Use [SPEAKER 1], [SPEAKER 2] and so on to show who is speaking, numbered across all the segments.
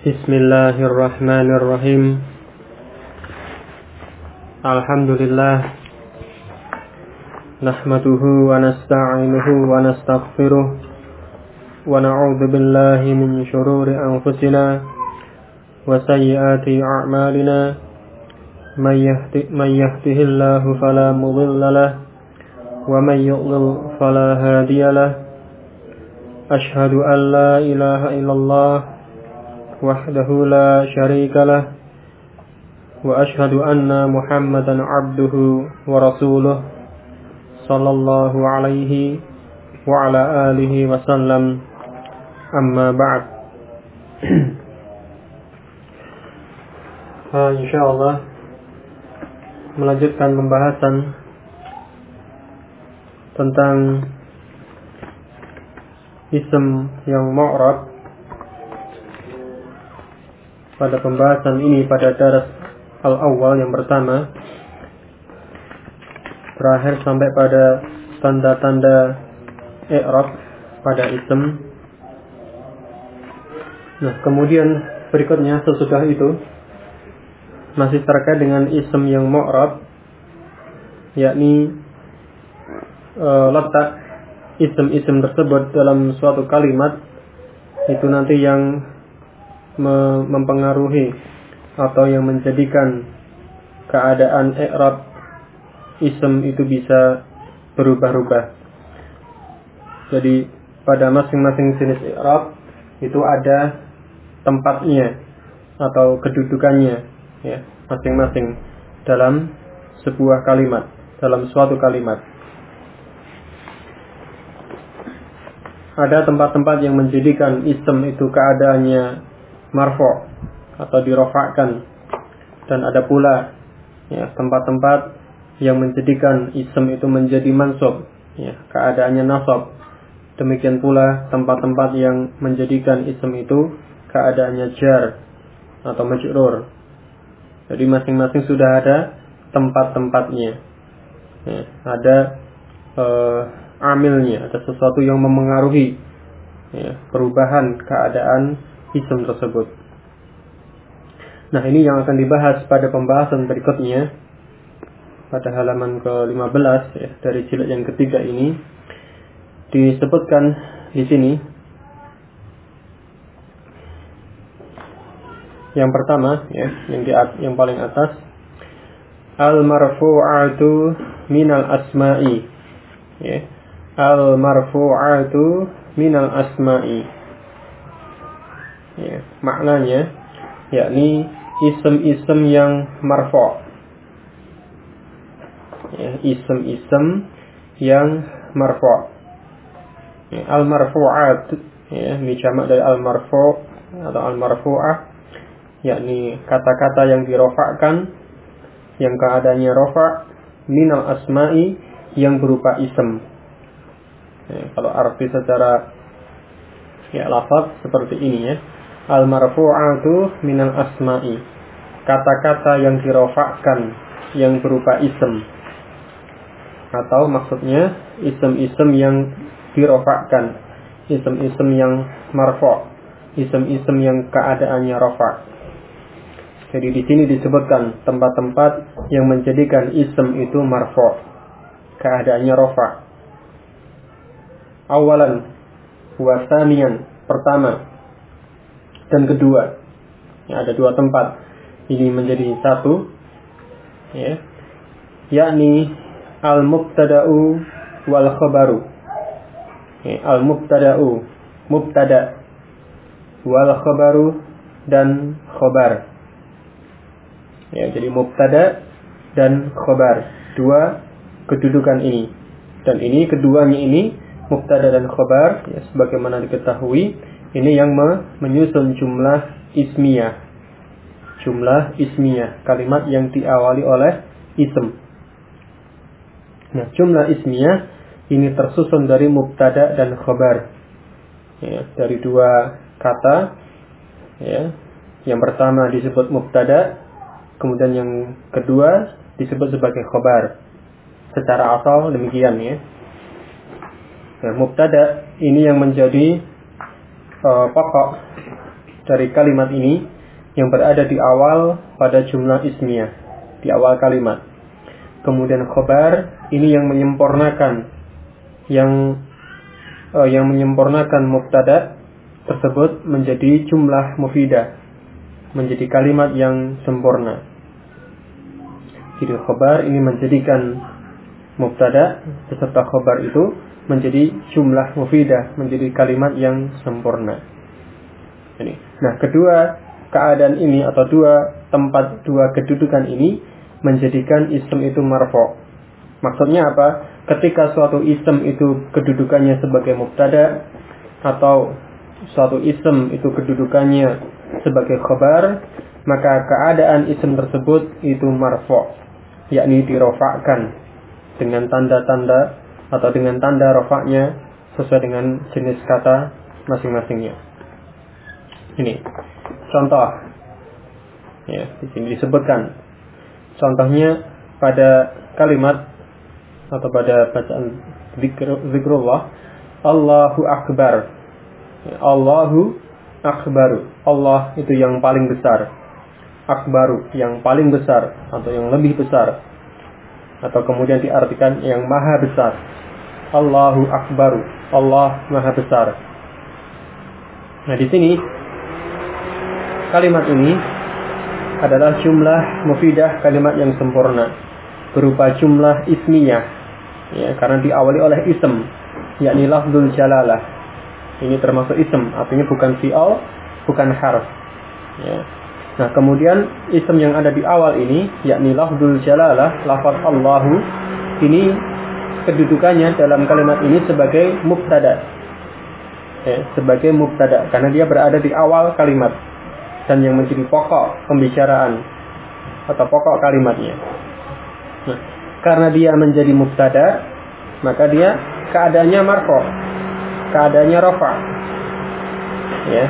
[SPEAKER 1] Bismillahirrahmanirrahim. Alhamdulillah. Nahmaduhu wa nasta'inuhu wa nastaghfiruh. Wa na'udzu billahi min shururi anfusina wa sayyiati a'malina. May yahdihillahu fala mudilla lahu wa may yudlil fala hadiya lahu. Ashhadu an la ilaha illallah wahdahu la syarika lah wa ashhadu anna Muhammadan abduhu wa rasuluh sallallahu alaihi wa ala alihi wa sallam. Amma ba'd. Insyaallah melanjutkan pembahasan tentang ism yang mu'rab. Pada pembahasan ini pada daras al-awwal yang pertama, terakhir sampai pada tanda-tanda i'rab pada ism. Nah, kemudian berikutnya sesudah itu masih terkait dengan ism yang mu'rab, yakni letak ism-ism tersebut dalam suatu kalimat itu nanti yang mempengaruhi atau yang menjadikan keadaan i'rab ism itu bisa berubah-ubah. Jadi pada masing-masing jenis i'rab itu ada tempatnya atau kedudukannya, ya, masing-masing dalam sebuah kalimat, dalam suatu kalimat. Ada tempat-tempat yang menjadikan ism itu keadaannya marfu' atau dirofakkan, dan ada pula ya tempat-tempat yang menjadikan ism itu menjadi mansub, ya, keadaannya nasab. Demikian pula tempat-tempat yang menjadikan ism itu keadaannya jar atau majrur. Jadi masing-masing sudah ada tempat-tempatnya, ya, ada amilnya, ada sesuatu yang memengaruhi, ya, perubahan keadaan ism tersebut. Nah, ini yang akan dibahas pada pembahasan berikutnya pada halaman ke-15, ya, dari jilid yang ketiga ini. Disebutkan di sini yang pertama, ya, yang paling atas, al-marfu'atu minal asma'i, ya, al-marfu'atu minal asma'i. Ya, maknanya yakni ism-ism yang marfu', ya, ism-ism yang marfu', ya, al-marfu'at, ya, ini jamak dari al-marfu' atau al-marfu'ah, yakni kata-kata yang dirofakkan, yang keadaannya rofa', minal asma'i, yang berupa ism. Ya, kalau arti secara ya lafaz seperti ini, ya, al-marfu'atu minal asma'i, kata-kata yang dirofakkan yang berupa ism, atau maksudnya ism-ism yang dirofakkan, ism-ism yang marfu', ism-ism yang keadaannya rofa'. Jadi di sini disebutkan tempat-tempat yang menjadikan ism itu marfu', keadaannya rofa'. Awalan wa tsaniyan, pertama dan kedua, ya, ada dua tempat ini menjadi satu, ya, yakni al-mubtada'u wal khabaru, ya, al-mubtada'u, mubtada, wal khabaru, dan khabar, ya, jadi mubtada dan khabar, dua kedudukan ini, dan ini keduanya ini mubtada dan khabar, ya, sebagaimana diketahui ini yang menyusun jumlah ismiyah. Jumlah ismiyah, kalimat yang diawali oleh ism. Nah, jumlah ismiyah ini tersusun dari mubtada dan khabar, ya, dari dua kata, ya. Yang pertama disebut mubtada, kemudian yang kedua disebut sebagai khabar. Secara asal demikian, ya. Nah, mubtada ini yang menjadi pokok dari kalimat ini yang berada di awal pada jumlah ismiyah, di awal kalimat. Kemudian khobar ini yang menyempurnakan yang menyempurnakan mubtada tersebut menjadi jumlah mufidah, menjadi kalimat yang sempurna. Jadi khobar ini menjadikan mubtada beserta khobar itu menjadi jumlah mufidah, menjadi kalimat yang sempurna. Ini. Nah, kedua keadaan ini atau dua kedudukan ini menjadikan ism itu marfu'. Maksudnya apa? Ketika suatu ism itu kedudukannya sebagai mubtada atau suatu ism itu kedudukannya sebagai khabar, maka keadaan ism tersebut itu marfu', yakni dirofakkan dengan tanda-tanda atau dengan tanda rofaknya sesuai dengan jenis kata masing-masingnya. Ini contoh, ya, di sini disebutkan contohnya pada kalimat atau pada bacaan zikrullah, Allahu Akbar. Allahu Akbar. Allah itu yang paling besar. Akbaru yang paling besar atau yang lebih besar. Atau kemudian diartikan yang maha besar. Allahu Akbaru. Allah maha besar. Nah, di sini kalimat ini adalah jumlah mufidah, kalimat yang sempurna berupa jumlah ismiyah, ya, karena diawali oleh ism, yakni lafzul jalalah. Ini termasuk ism, artinya bukan fi'al, bukan harf, ya. Nah, kemudian ism yang ada di awal ini, yakni lafzul jalalah, lafaz Allahu, ini kedudukannya dalam kalimat ini sebagai mubtada, ya, sebagai mubtada, karena dia berada di awal kalimat dan yang menjadi pokok pembicaraan atau pokok kalimatnya. Nah, karena dia menjadi mubtada, maka dia keadaannya marfu', keadaannya rafa', ya,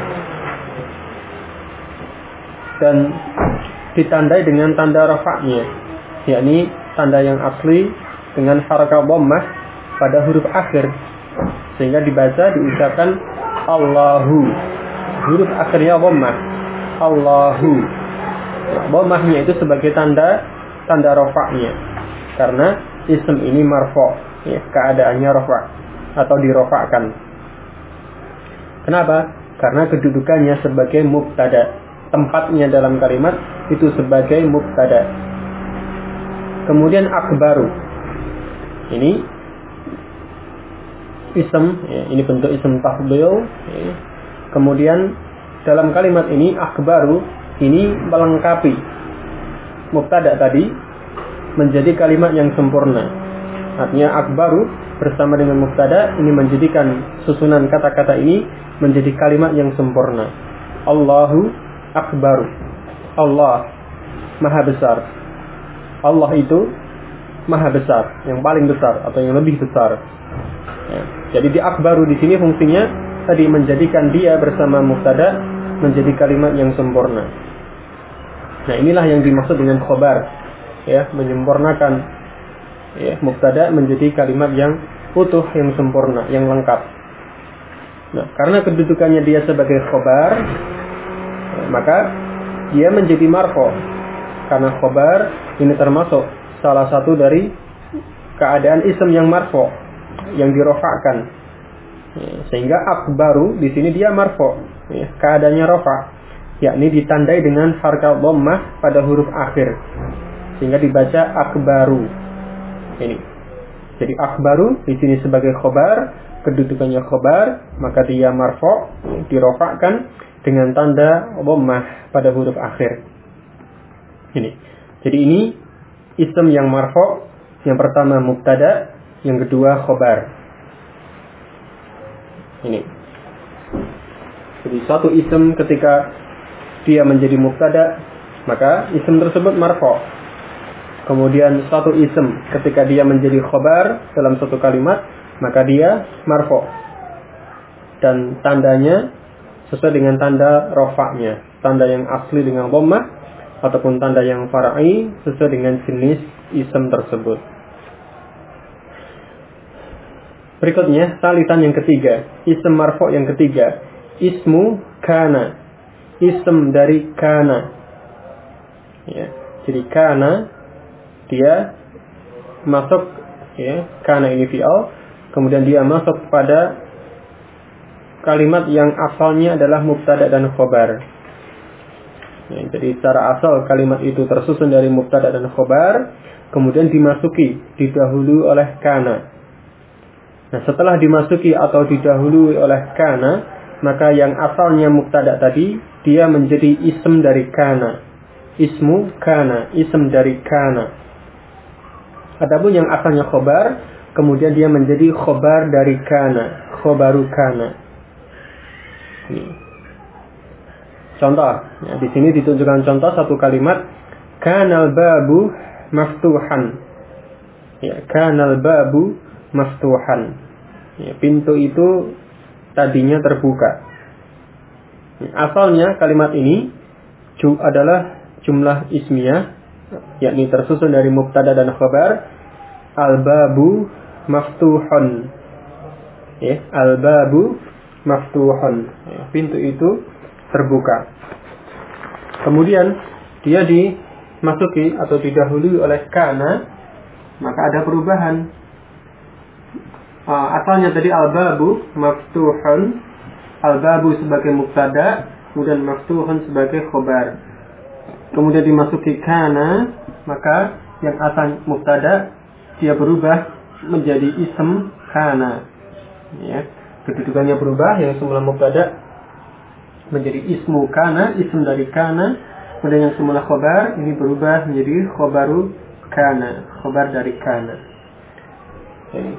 [SPEAKER 1] dan ditandai dengan tanda rafa'nya, yakni tanda yang asli dengan harakat dhammah pada huruf akhir, sehingga diucapkan Allahu, huruf akhirnya dhammah. Allahu, dhammahnya itu sebagai tanda rafa'nya, karena ism ini marfu', ya, keadaannya rafa' atau dirofakkan. Kenapa? Karena kedudukannya sebagai mubtada, tempatnya dalam kalimat itu sebagai mubtada. Kemudian akbaru, ini ism, ya, ini bentuk ism tafdhil, ya. Kemudian dalam kalimat ini akbaru ini melengkapi mubtada tadi menjadi kalimat yang sempurna. Artinya akbaru bersama dengan mubtada ini menjadikan susunan kata-kata ini menjadi kalimat yang sempurna. Allahu akbaru. Allah maha besar. Allah itu maha besar, yang paling besar atau yang lebih besar. Ya. Jadi di akbaru di sini fungsinya tadi menjadikan dia bersama mubtada menjadi kalimat yang sempurna. Nah, inilah yang dimaksud dengan khobar, ya, menyempurnakan, ya, mubtada menjadi kalimat yang utuh, yang sempurna, yang lengkap. Nah, karena kedudukannya dia sebagai khobar, ya, maka dia menjadi marfu', karena khobar ini termasuk salah satu dari keadaan ism yang marfu', yang dirofakkan, ya, sehingga akbaru di sini dia marfu', ya, keadaannya rafa', yakni ditandai dengan harakat dhammah pada huruf akhir, sehingga dibaca akbaru. Ini. Jadi akbaru di sini sebagai khobar, kedudukannya khobar, maka dia marfu', dirofakkan dengan tanda dhammah pada huruf akhir. Ini. Jadi ini ism yang marfu', yang pertama mubtada, yang kedua khobar. Ini. Jadi suatu ism ketika dia menjadi mubtada, maka ism tersebut marfu'. Kemudian suatu ism ketika dia menjadi khobar dalam satu kalimat, maka dia marfu'. Dan tandanya sesuai dengan tanda rafa'nya, tanda yang asli dengan dhammah ataupun tanda yang far'i sesuai dengan jenis ism tersebut. Berikutnya, salisan yang ketiga, ism marfu' yang ketiga, ismu kana. ism dari kana. Ya, jadi kana dia masuk, ya, kana ini fi'al, kemudian dia masuk pada kalimat yang asalnya adalah mubtada dan khobar. Ya, jadi secara asal kalimat itu tersusun dari mubtada dan khobar, kemudian dimasuki, didahului oleh kana. Nah, setelah dimasuki atau didahului oleh kana, maka yang asalnya mubtada tadi dia menjadi ism dari kana. Ismu kana, ism dari kana. Adapun yang asalnya khobar, kemudian dia menjadi khobar dari kana, khobaru kana. Ini. Contoh, ya, di sini ditunjukkan contoh satu kalimat, kanal babu maftuhan. Ya, kanal babu maftuhan. Ya, pintu itu tadinya terbuka. Ya, asalnya kalimat ini adalah jumlah ismiyah, yakni tersusun dari mubtada dan khabar. Al-babu maftuhun. Ya, al-babu maftuhun. Ya, pintu itu terbuka. Kemudian dia dimasuki atau didahului oleh kana, maka ada perubahan. Asalnya tadi al-babu maftuhun, al-babu sebagai mubtada, kemudian maftuhun sebagai khabar. Kemudian dimasuki kana, maka yang asal mubtada dia berubah menjadi ism kana. Ya, kedudukannya berubah, yang semula mubtada menjadi ismu kana, ism dari kana. Kemudian yang semula khobar ini berubah menjadi khobaru kana, khobar dari kana. Okay.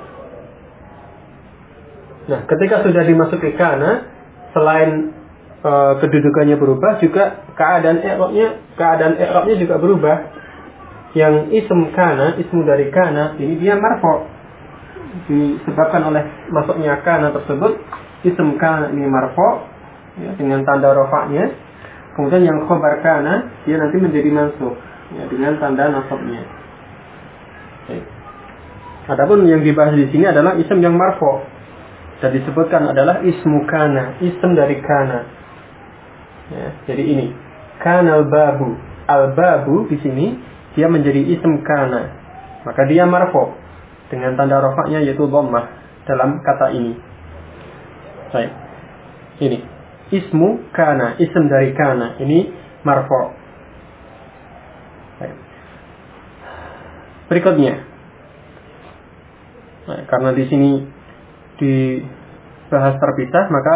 [SPEAKER 1] Nah, ketika sudah dimasuki kana, selain kedudukannya berubah, juga keadaan i'rabnya juga berubah. Yang ism kana, ismu dari kana, ini dia marfu'. Disebabkan oleh masuknya kana tersebut, ism kana ini marfu', ya, dengan tanda rafa'nya. Kemudian yang khobar kana dia nanti menjadi mansub, ya, dengan tanda nasabnya. Okay. Adapun yang dibahas di sini adalah ism yang marfu', dan disebutkan adalah ismu kana, ism dari kana. Ya, jadi ini kanal babu, al babu di sini dia menjadi ism kana, maka dia marfu' dengan tanda rafa'nya yaitu dhammah dalam kata ini. Baik. Ini ismu kana, ism dari kana, ini marfu'. Baik. Berikutnya. Nah, karena di sini dibahas terpisah, maka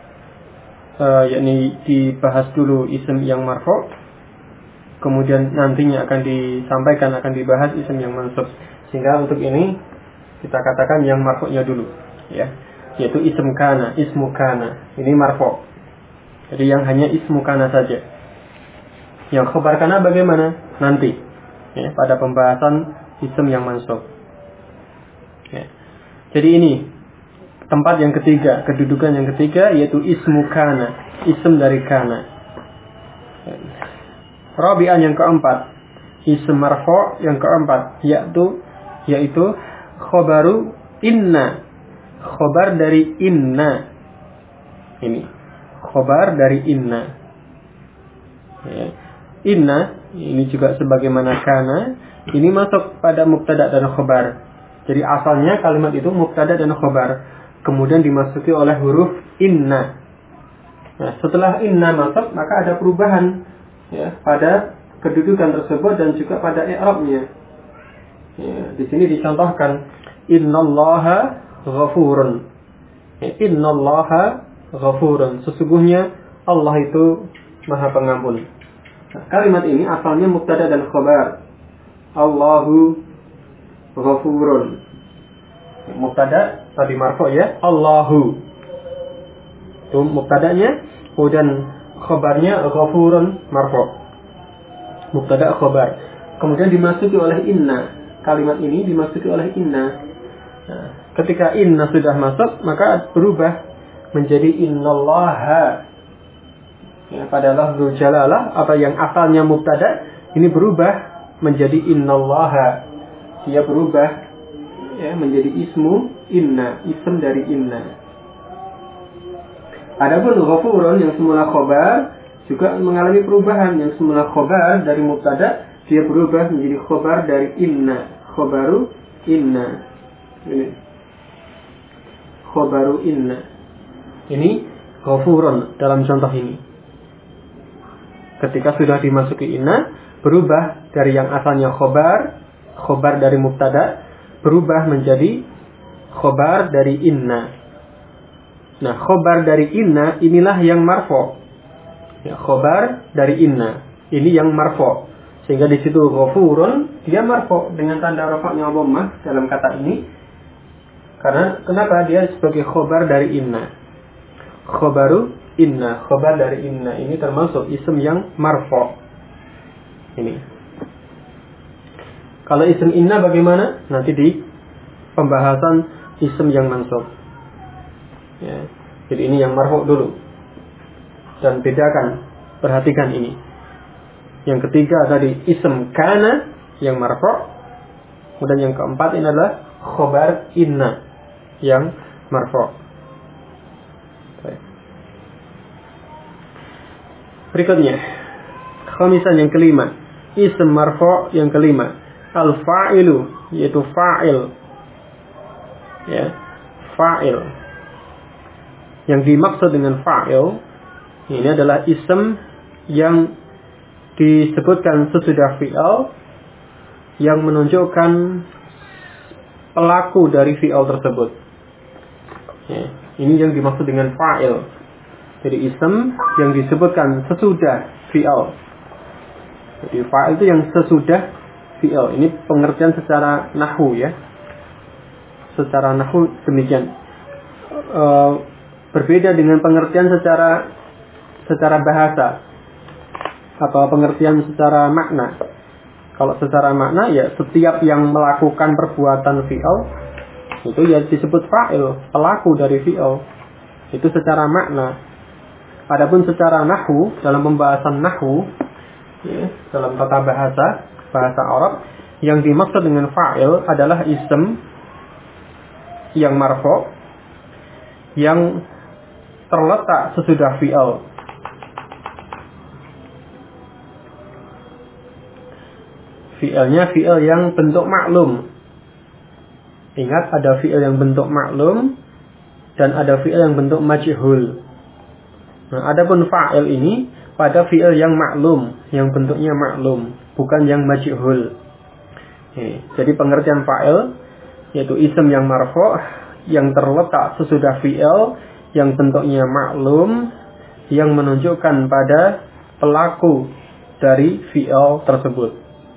[SPEAKER 1] yakni dibahas dulu ism yang marfu', kemudian nantinya akan disampaikan, akan dibahas ism yang mansub. Sehingga untuk ini kita katakan yang marfu'nya dulu, ya, yaitu ism kana, ismu kana, ini marfu'. Jadi yang hanya ismu kana saja. Yang khabar kana bagaimana? Nanti, ya, pada pembahasan ism yang mansub. Ya. Jadi ini tempat yang ketiga, kedudukan yang ketiga, yaitu ismu kana, ism dari kana. Rabi'an yang keempat, ism marfu' yang keempat, yaitu khobaru inna, khobar dari inna. Ini khobar dari inna. Ya. Inna ini juga sebagaimana kana, ini masuk pada mubtada dan khobar. Jadi asalnya kalimat itu mubtada dan khobar, kemudian dimasuki oleh huruf inna. Nah, setelah inna masuk, maka ada perubahan, ya, pada kedudukan tersebut dan juga pada i'rabnya. Ya, di sini dicontohkan innallaha ghafurun. Ya, innallaha ghafurun. Sesungguhnya Allah itu Maha Pengampun. Nah, kalimat ini asalnya mubtada dan khabar. Allahu ghafurun. Mubtada tadi marfu' ya, Allahu. Itu mubtadanya, kemudian khabarnya ghafurun marfu'. Mubtada khabar. Kemudian dimasuki oleh inna. Kalimat ini dimasuki oleh inna. Nah, ketika inna sudah masuk, maka berubah menjadi innallaha. Ya, pada lafzul jalalah, apa yang asalnya mubtada ini berubah menjadi innallaha. Dia berubah, ya, menjadi ismu inna, ism dari inna. Adapun ghafurun yang semula khabar, juga mengalami perubahan. Yang semula khobar dari mubtada, dia berubah menjadi khobar dari inna. Khobaru inna. Ini khobaru inna. Ini ghafurun dalam contoh ini. Ketika sudah dimasuki inna, berubah dari yang asalnya khobar dari mubtada, berubah menjadi khobar dari inna. Nah, khobar dari inna inilah yang marfu'. Ya, khobar dari inna ini yang marfu'. Sehingga di situ ghafurun dia marfu' dengan tanda rafa'nya dhammah dalam kata ini. Karena kenapa? Dia sebagai khobar dari inna. Khobaru inna, khobar dari inna ini termasuk isim yang marfu'. Ini. Kalau isim inna bagaimana? Nanti di pembahasan isim yang mansub. Ya. Jadi ini yang marfu' dulu. Dan bedakan, perhatikan ini. Yang ketiga tadi isim kana yang marfu'. Kemudian yang keempat ini adalah khobar inna yang marfu'. Berikutnya, khamisan yang kelima, isim marfu' yang kelima, al-fa'ilu, yaitu fa'il. Ya, fa'il. Yang dimaksud dengan fa'il ini adalah isim yang disebutkan sesudah fi'il yang menunjukkan pelaku dari fi'il tersebut. Ya, ini yang dimaksud dengan fa'il. Jadi isim yang disebutkan sesudah fi'il. Jadi fa'il itu yang sesudah fi'il. Ini pengertian secara nahwu ya. Secara nahwu demikian. Berbeda dengan pengertian secara bahasa atau pengertian secara makna. Kalau secara makna ya setiap yang melakukan perbuatan fi'il itu ya disebut fa'il, pelaku dari fi'il. Itu secara makna. Adapun secara nahwu, dalam pembahasan nahwu ya, dalam tata bahasa Arab, yang dimaksud dengan fa'il adalah isim yang marfu' yang terletak sesudah fi'il. Fi'ilnya fi'il yang bentuk maklum. Ingat, ada fi'il yang bentuk maklum dan ada fi'il yang bentuk majhul. Nah, adapun fa'il ini pada fi'il yang maklum, yang bentuknya maklum, bukan yang majhul. Jadi pengertian fa'il yaitu isim yang marfu' yang terletak sesudah fi'il yang bentuknya maklum, yang menunjukkan pada pelaku dari fi'il tersebut.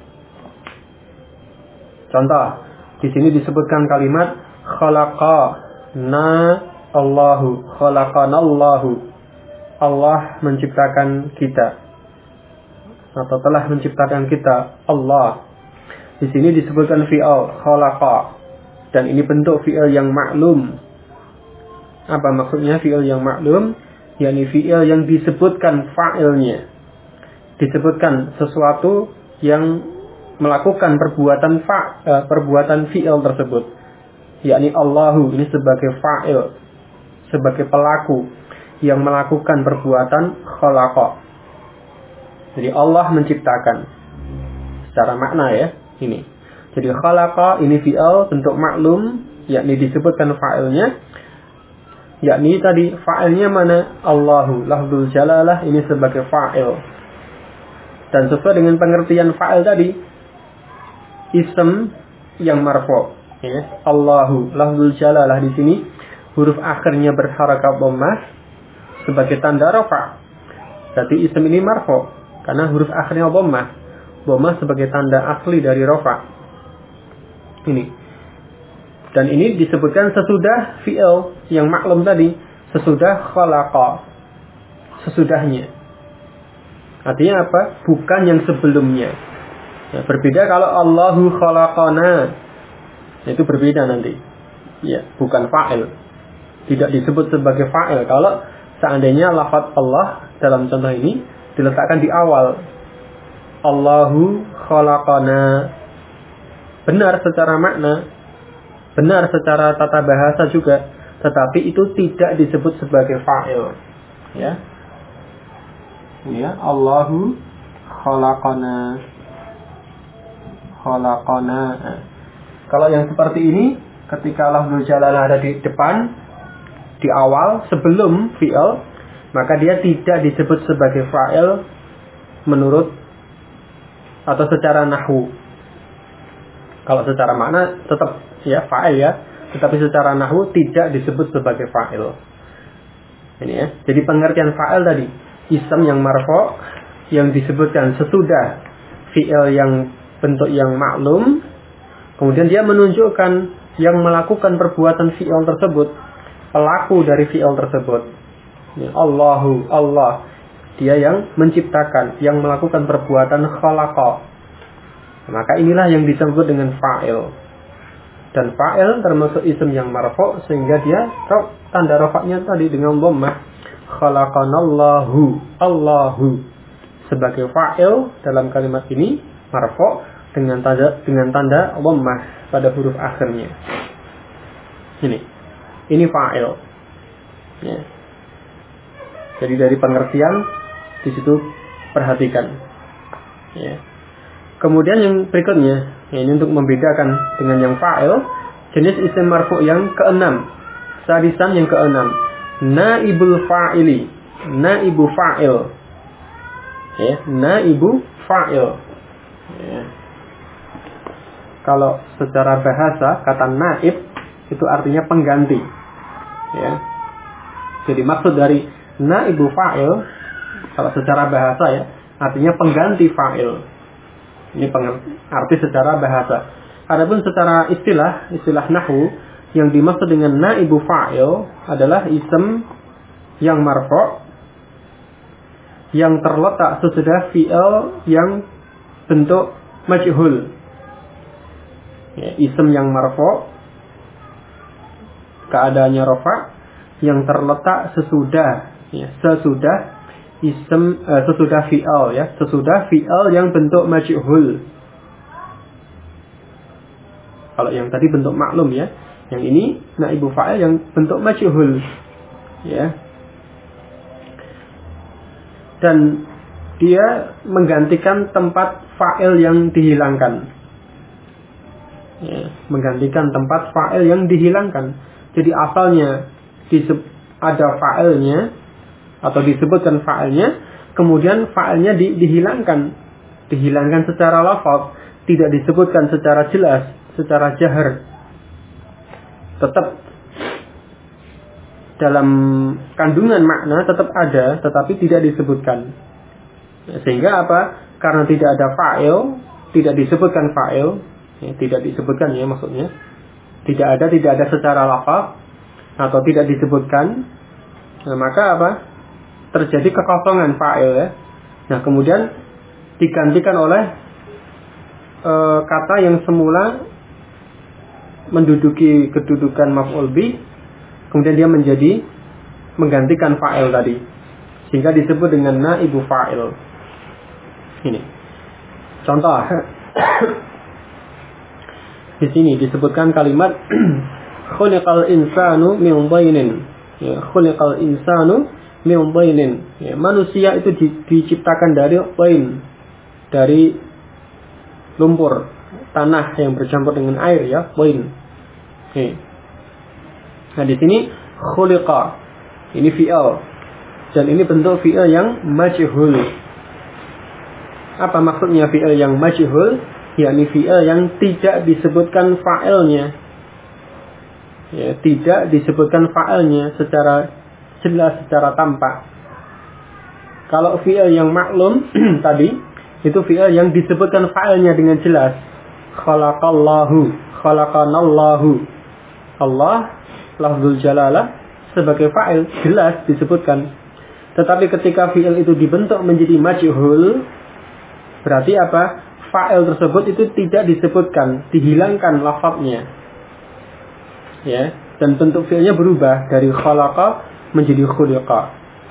[SPEAKER 1] Contoh, di sini disebutkan kalimat khalaqana Allahu, khalaqanallahu. Allah menciptakan kita atau telah menciptakan kita, Allah. Di sini disebutkan fi'il khalaqa dan ini bentuk fi'il yang maklum. Apa maksudnya fi'il yang maklum? yakni fi'il yang disebutkan fa'ilnya. Disebutkan sesuatu yang melakukan perbuatan fi'il tersebut. Yakni Allahu ini sebagai fa'il, sebagai pelaku yang melakukan perbuatan khalaqa. Jadi Allah menciptakan secara makna ya ini. Jadi khalaqa ini fi'il bentuk maklum, yakni disebutkan fa'ilnya. Yakni tadi fa'ilnya mana? Allahu, lafzul jalalah ini sebagai fa'il. Dan sesuai dengan pengertian fa'il tadi, isim yang marfu'. Ya. Allahu, lafzul jalalah di sini huruf akhirnya berharakat dhammah sebagai tanda rafa'. Berarti isim ini marfu' karena huruf akhirnya dhammah. Dhammah sebagai tanda asli dari rafa'. Ini. Dan ini disebutkan sesudah fi'il yang maklum tadi, sesudah khalaqa. Sesudahnya. Artinya apa? Bukan yang sebelumnya. Ya, berbeda kalau Allahu khalaqana. Itu berbeda nanti. Ya, bukan fa'il. Tidak disebut sebagai fa'il kalau seandainya lafaz Allah dalam contoh ini diletakkan di awal. Allahu khalaqana. Benar secara makna, benar secara tata bahasa juga, tetapi itu tidak disebut sebagai fa'il. Ya. Ini ya, Allahu khalaqana. Kalau yang seperti ini, ketika lafzul jalalah ada di depan, di awal, sebelum fi'il, maka dia tidak disebut sebagai fa'il menurut atau secara nahwu. Kalau secara makna tetap ya fa'il ya, tetapi secara nahwu tidak disebut sebagai fa'il. Ini ya. Jadi pengertian fa'il tadi, ism yang marfu' yang disebutkan sesudah fi'il yang bentuk yang maklum, kemudian dia menunjukkan yang melakukan perbuatan fi'il tersebut, pelaku dari fi'il tersebut. Ya, Allahu, Allah, dia yang menciptakan, yang melakukan perbuatan khalaqa. Maka inilah yang disebut dengan fa'il. Dan fa'il termasuk isim yang marfu' sehingga dia tanda rafa'nya tadi dengan dhammah. Khalaqanallahu, Allahu sebagai fa'il dalam kalimat ini marfu' dengan tanda dhammah pada huruf akhirnya. Ini fa'il. Ya. Jadi dari pengertian di situ perhatikan. Ya. Kemudian yang berikutnya, ini untuk membedakan dengan yang fa'il, jenis isim marfu' yang keenam, sadisan yang keenam, naibul fa'ili, naibu fa'il. Ya, naibu fa'il. Ya. Kalau secara bahasa kata naib itu artinya pengganti. Ya. Jadi maksud dari naibu fa'il kalau secara bahasa ya artinya pengganti fa'il. Ini arti secara bahasa. Adapun secara istilah nahwu yang dimaksud dengan naibu fa'il adalah isim yang marfu' yang terletak sesudah fi'il yang bentuk majhul. Ya, isim yang marfu' keadaannya rafa' yang terletak sesudah sesudah fi'il ya, sesudah fi'il yang bentuk majhul. Kalau yang tadi bentuk maklum ya, yang ini naibu fa'il yang bentuk majhul. Ya. Dan dia menggantikan tempat fa'il yang dihilangkan. Ya, menggantikan tempat fa'il yang dihilangkan. Jadi asalnya ada fa'ilnya atau disebutkan fa'ilnya, kemudian fa'ilnya dihilangkan secara lafaz, tidak disebutkan secara jelas, secara jahar. Tetap dalam kandungan makna tetap ada, tetapi tidak disebutkan. Sehingga apa? Karena tidak ada fa'il, tidak disebutkan fa'il, ya, tidak disebutkan ya maksudnya. Tidak ada secara lafaz atau tidak disebutkan. Nah, maka apa? Terjadi kekosongan fa'il ya. Nah, kemudian digantikan oleh kata yang semula menduduki kedudukan maf'ul bih, kemudian dia menggantikan fa'il tadi, sehingga disebut dengan naibu fa'il. Ini contoh. Di sini disebutkan kalimat khuliqal insanu min dhainin. Ya, khuliqal insanu min dhainin. Ya, manusia itu diciptakan dari dhain, dari lumpur, tanah yang bercampur dengan air ya, dhain. Okay. Nah, di sini khuliqa ini fi'il dan ini bentuk fi'il yang majhul. Apa maksudnya fi'il yang majhul? Yakni fi'il yang tidak disebutkan fa'ilnya. Ya, tidak disebutkan fa'ilnya secara jelas, secara tampak. Kalau fi'il yang maklum tadi itu fi'il yang disebutkan fa'ilnya dengan jelas. Khalaqallahu, khalaqanallahu. Allah lafzul jalalah sebagai fa'il jelas disebutkan. Tetapi ketika fi'il itu dibentuk menjadi majhul, berarti apa? Fa'il tersebut itu tidak disebutkan, dihilangkan lafadznya. Ya, dan bentuk fi'ilnya berubah dari khalaqa menjadi khuliqa.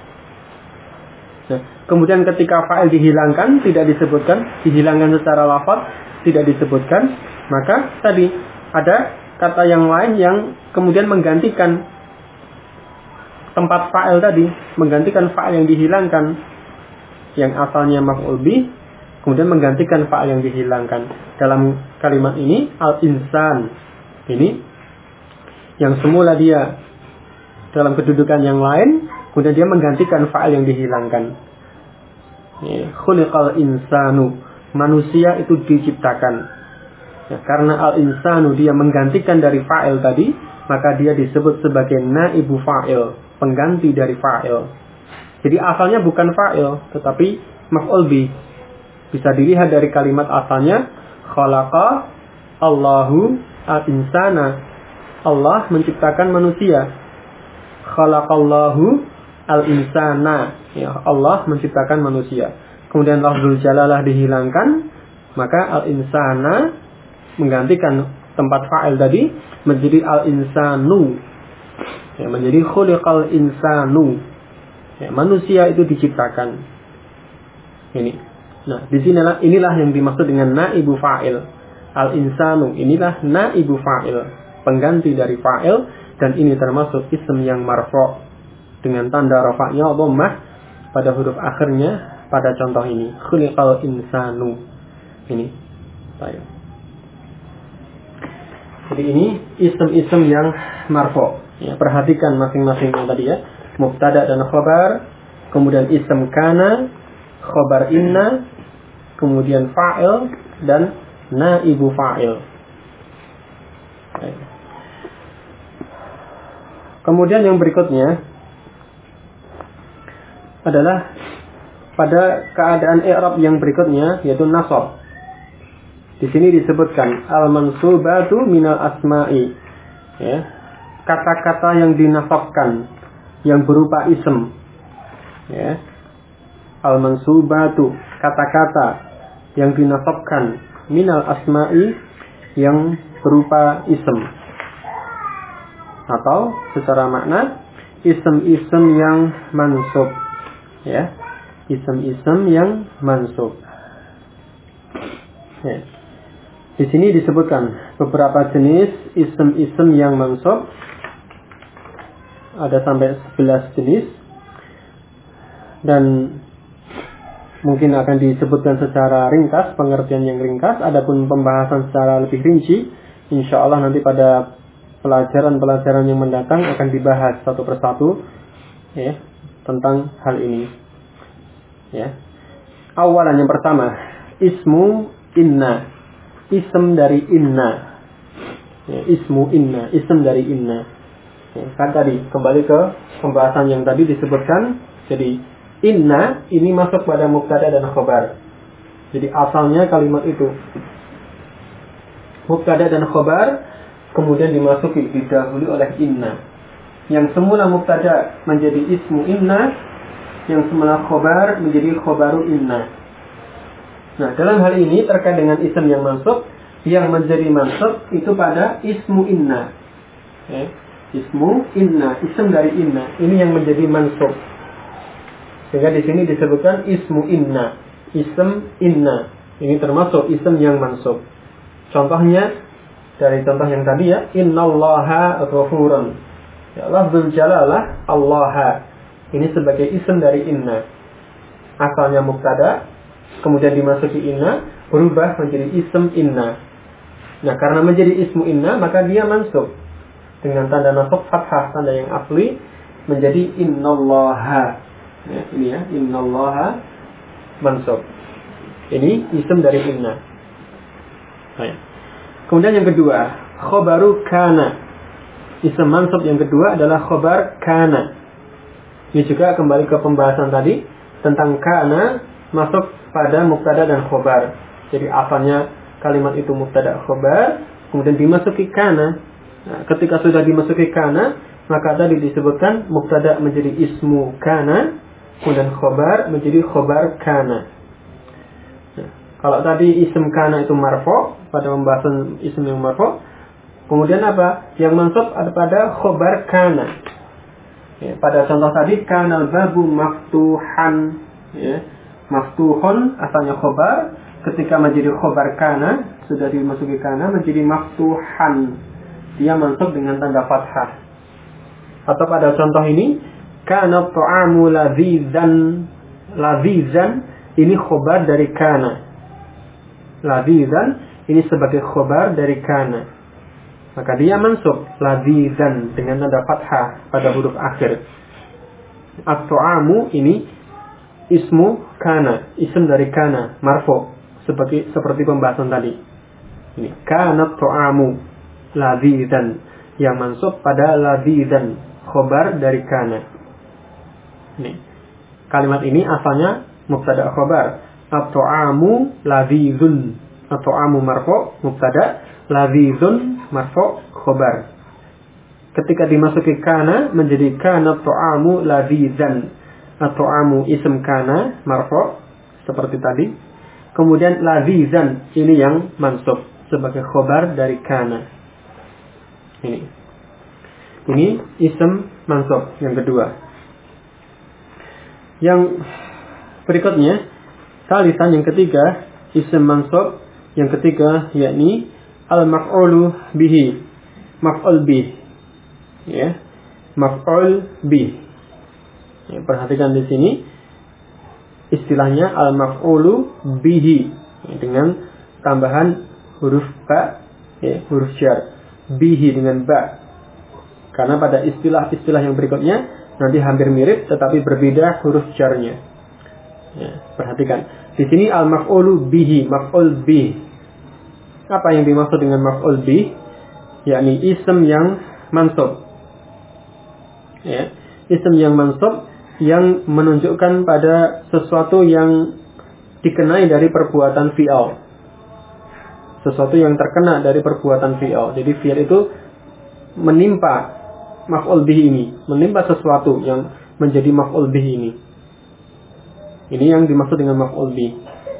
[SPEAKER 1] Nah, kemudian ketika fa'il dihilangkan, tidak disebutkan, dihilangkan secara lafaz, tidak disebutkan, maka tadi ada kata yang lain yang kemudian menggantikan tempat fa'il tadi, menggantikan fa'il yang dihilangkan. yang asalnya maf'ul bih, kemudian menggantikan fa'il yang dihilangkan. Dalam kalimat ini al-insan ini yang semula dia dalam kedudukan yang lain, kemudian dia menggantikan fa'il yang dihilangkan. Khuliqal insanu, manusia itu diciptakan. Karena al-insanu dia menggantikan dari fa'il tadi, maka dia disebut sebagai naibu fa'il, pengganti dari fa'il. Jadi asalnya bukan fa'il, tetapi maf'ul bih. Bisa dilihat dari kalimat asalnya, khalaqa Allahu al-insana. Allah menciptakan manusia. Khalaqallahu al-insana. Ya, Allah menciptakan manusia. Kemudian lafzul jalalah dihilangkan, maka al-insana menggantikan tempat fa'il tadi menjadi al-insanu. Ya, menjadi khuliqal insanu. Ya, manusia itu diciptakan. Ini. Nah, inilah yang dimaksud dengan naibu fa'il. Al-insanu, inilah naibu fa'il, pengganti dari fa'il, dan ini termasuk ism yang marfu' dengan tanda rafa'nya dhammah pada huruf akhirnya pada contoh ini, khuliqal insanu. Ini. Baik. Jadi ini ism-ism yang marfu'. Ya, perhatikan masing-masing yang tadi ya. Mubtada dan khabar, kemudian ism kana, khabar inna, kemudian fa'il dan naibu fa'il. Kemudian yang berikutnya adalah pada keadaan i'rab yang berikutnya, yaitu nasab. Di sini disebutkan al-mansubatu minal asma'i. Ya, kata-kata yang dinasabkan yang berupa ism. Ya. Al-mansubatu, kata-kata yang dinasabkan minal asma'i yang berupa ism. Atau secara makna ism-ism yang mansub. Ya. Ism-ism yang mansub. Ya. Di sini disebutkan beberapa jenis ism-ism yang mansub. Ada sampai 11 jenis. Dan mungkin akan disebutkan secara ringkas, pengertian yang ringkas. Adapun pembahasan secara lebih rinci, insya Allah nanti pada pelajaran-pelajaran yang mendatang akan dibahas satu persatu ya, tentang hal ini. Ya. Awalan yang pertama, ismu inna, ism dari inna. Ya, ismu inna, ism dari inna. Ya, kan tadi kembali ke pembahasan yang tadi disebutkan. Jadi inna ini masuk pada mubtada dan khabar. Jadi asalnya kalimat itu mubtada dan khabar, kemudian dimasuki, didahului oleh inna. Yang semula mubtada menjadi ismu inna, yang semula khabar menjadi khabaru inna. Nah, dalam hal ini terkait dengan ism yang mansub, yang menjadi mansub itu pada ismu inna. Ya. Ismu inna, ism dari inna, ini yang menjadi mansub. Sehingga di sini disebutkan ismu inna, ism inna. Ini termasuk ism yang mansub. Contohnya dari contoh yang tadi ya, innallaha ghafurun. Ya, lafzul jalalah allaha. Ini sebagai ism dari inna. Asalnya mubtada, kemudian dimasuki inna, berubah menjadi ism inna. Nah, karena menjadi ismu inna, maka dia mansub dengan tanda nasab fathah, tanda yang asli, menjadi innallaha. Ya, ini ya, innallaha mansub. Ini ism dari inna. Baik. Kemudian yang kedua, khobaru kana. Ism mansub yang kedua adalah khobar kana. Ini juga kembali ke pembahasan tadi tentang kana masuk pada mubtada dan khobar. Jadi asalnya kalimat itu mubtada khobar, kemudian dimasuki kana. Nah, ketika sudah dimasuki kana, maka tadi disebutkan mubtada menjadi ismu kana, kemudian khobar menjadi khobar kana. Nah, kalau tadi ism kana itu marfu, pada pembahasan ism yang marfu, kemudian apa? Yang mansub ada pada khobar kana. Ya, pada contoh tadi kanal babu maftuhan, ya, maftuhun asalnya khobar, ketika menjadi khobar kana, sudah dimasuki kana menjadi maftuhan. Dia mansub dengan tanda fathah. Atau pada contoh ini, kana ta'amu ladzizan, Ladzizan ini khobar dari kana. Ladzizan ini sebagai khobar dari kana. Maka dia mansub ladzizan dengan nada fathah pada huruf akhir. At-ta'amu ini ismu kana, isim dari kana, marfu, seperti pembahasan tadi. Ini kana at-ta'amu ladzizan, yang mansub pada ladzizan, khobar dari kana. Ini kalimat ini asalnya mubtada khobar. At-ta'amu ladzizun. At-ta'amu marfu, mubtada, ladzizun marfu, khobar. Ketika dimasuki kana menjadi kana at-ta'amu ladzizan. At-ta'amu ism kana marfu seperti tadi. Kemudian ladzizan ini yang mansub sebagai khobar dari kana. Ini ism mansub yang kedua. Yang berikutnya salisan yang ketiga, ism mansub yang ketiga yakni al-maf'ulu bihi, maf'ul bih. Ya, maf'ul bih. Ya, perhatikan di sini istilahnya al-maf'ulu bihi dengan tambahan huruf ba, ya, huruf jar. Bihi dengan ba. Karena pada istilah-istilah yang berikutnya nanti hampir mirip tetapi berbeda huruf jarnya. Ya, perhatikan. Di sini al-maf'ulu bihi, maf'ul bih. Apa yang dimaksud dengan maf'ul bih? Yakni ism yang mansub. Ya, ism yang mansub yang menunjukkan pada sesuatu yang dikenai dari perbuatan fi'al. Sesuatu yang terkena dari perbuatan fi'al. Jadi fi'al itu menimpa maf'ul bih ini, menimpa sesuatu yang menjadi maf'ul bih ini. Ini yang dimaksud dengan maf'ul bih.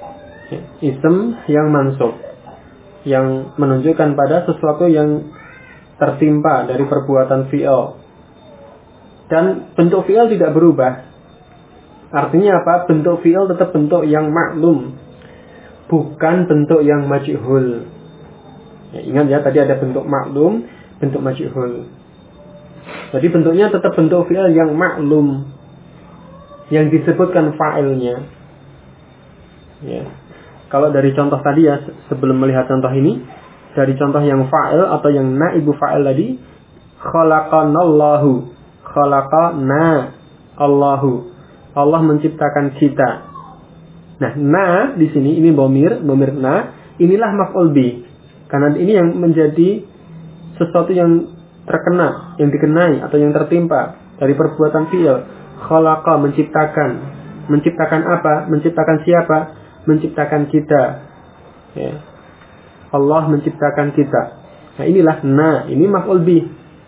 [SPEAKER 1] Ism yang mansub, yang menunjukkan pada sesuatu yang tertimpa dari perbuatan fi'al. Dan bentuk fi'al tidak berubah. Artinya apa? Bentuk fi'al tetap bentuk yang maklum, bukan bentuk yang majhul. Ya, ingat ya, tadi ada bentuk maklum, bentuk majhul. Jadi bentuknya tetap bentuk fi'al yang maklum, yang disebutkan fa'ilnya. Ya. Kalau dari contoh tadi ya, sebelum melihat contoh ini, dari contoh yang fa'il atau yang naibu fa'il tadi, khalaqanallahu, khalaqana Allahu, Allah menciptakan kita. Nah, na di sini ini bomir na, inilah maf'ul bih. Karena ini yang menjadi sesuatu yang terkena, yang dikenai atau yang tertimpa dari perbuatan fi'il. Khalaqa menciptakan. Menciptakan apa? Menciptakan siapa? Menciptakan kita. Ya. Allah menciptakan kita. Nah, inilah na, ini maf'ul bih.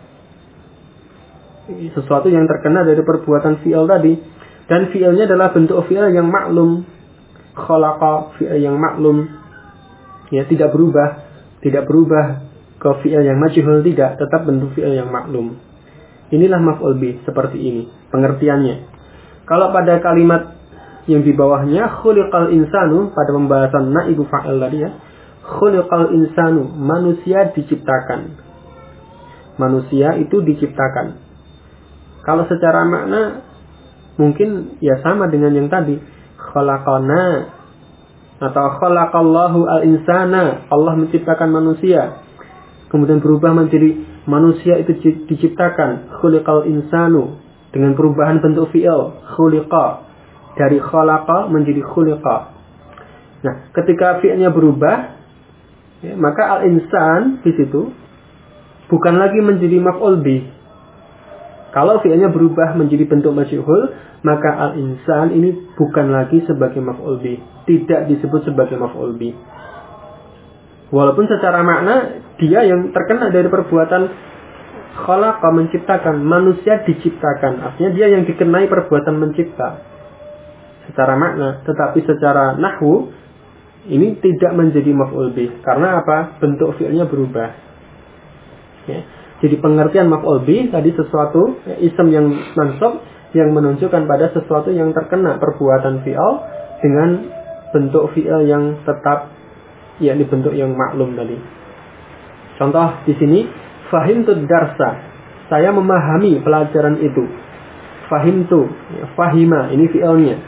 [SPEAKER 1] Sesuatu yang terkena dari perbuatan fi'il tadi. Dan fi'ilnya adalah bentuk fi'il yang maklum. Khalaqa, fi'il yang maklum. Ya, tidak berubah. Tidak berubah ke fi'il yang majhul, tidak. Tetap bentuk fi'il yang maklum. Inilah maf'ul bih, seperti ini pengertiannya. Kalau pada kalimat yang di bawahnya khuliqal insanu, pada pembahasan naibu fa'il tadi ya, khuliqal insanu, manusia diciptakan. Manusia itu diciptakan. Kalau secara makna mungkin ya sama dengan yang tadi, khalaqana atau khalaqallahu al-insana, Allah menciptakan manusia. Kemudian berubah menjadi manusia itu diciptakan, khuliqal insanu, dengan perubahan bentuk fi'il, khuliqa, dari khalaqa menjadi khuliqa. Nah, ketika fi'ilnya berubah, ya, maka al-insan di situ bukan lagi menjadi maf'ul bih. Kalau fi'ilnya berubah menjadi bentuk majhul, maka al-insan ini bukan lagi sebagai maf'ul bih, tidak disebut sebagai maf'ul bih. Walaupun secara makna dia yang terkena dari perbuatan khalaqa, menciptakan, manusia diciptakan. Artinya dia yang dikenai perbuatan mencipta secara makna, tetapi secara nahwu ini tidak menjadi maf'ul bih. Karena apa? Bentuk fi'ilnya berubah. Ya. Jadi pengertian maf'ul bih tadi sesuatu, ya, ism yang mansub yang menunjukkan pada sesuatu yang terkena perbuatan fi'il dengan bentuk fi'il yang tetap, yakni bentuk yang maklum tadi. Contoh di sini, fahimtu darsa, saya memahami pelajaran itu. Fahimtu, ya, fahima, ini fi'ilnya.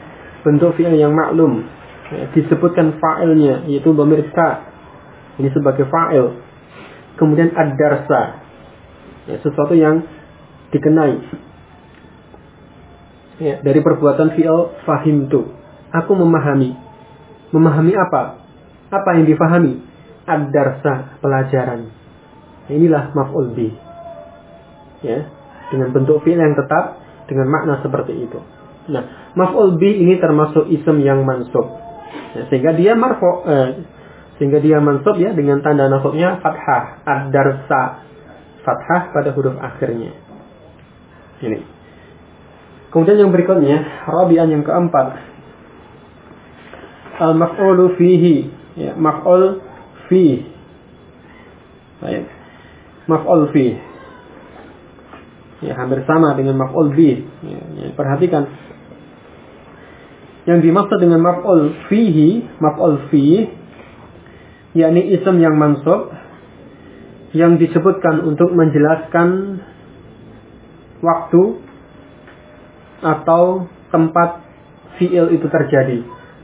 [SPEAKER 1] bentuk fi'il yang maklum, ya, disebutkan fa'ilnya yaitu dhamir ta, ini sebagai fa'il. Kemudian ad-darsa, ya, sesuatu yang dikenai, ya, dari perbuatan fi'il fahimtu, aku memahami. Memahami apa? Apa yang difahami? Ad-darsa, pelajaran. Inilah maf'ul bih, ya, dengan bentuk fi'il yang tetap dengan makna seperti itu. Nah, maf'ul bih ini termasuk ism yang mansub, ya, sehingga dia marfu', sehingga dia mansub, ya, dengan tanda nasabnya fathah, ad-darsa, fathah pada huruf akhirnya. Ini. Kemudian yang berikutnya, rabi'an yang keempat, al-maf'ulu fihi, ya, maf'ul fi. Baik. Maf'ul fi, ya, hampir sama dengan maf'ul bi, ya, ya, perhatikan yang dimaksud dengan maf'ul fihi, maf'ul fi, yakni ism yang mansub yang disebutkan untuk menjelaskan waktu atau tempat fi'il itu terjadi,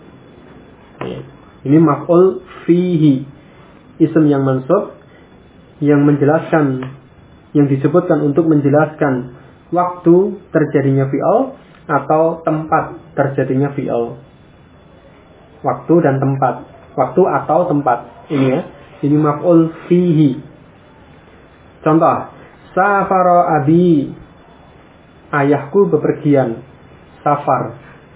[SPEAKER 1] ya. Ini maf'ul fihi, ism yang mansub yang menjelaskan, yang disebutkan untuk menjelaskan waktu terjadinya fi'il atau tempat terjadinya fi'il. Waktu dan tempat. Waktu atau tempat. Ini, ya. Ini maf'ul fihi. Contoh, safara abi, ayahku bepergian. Safar,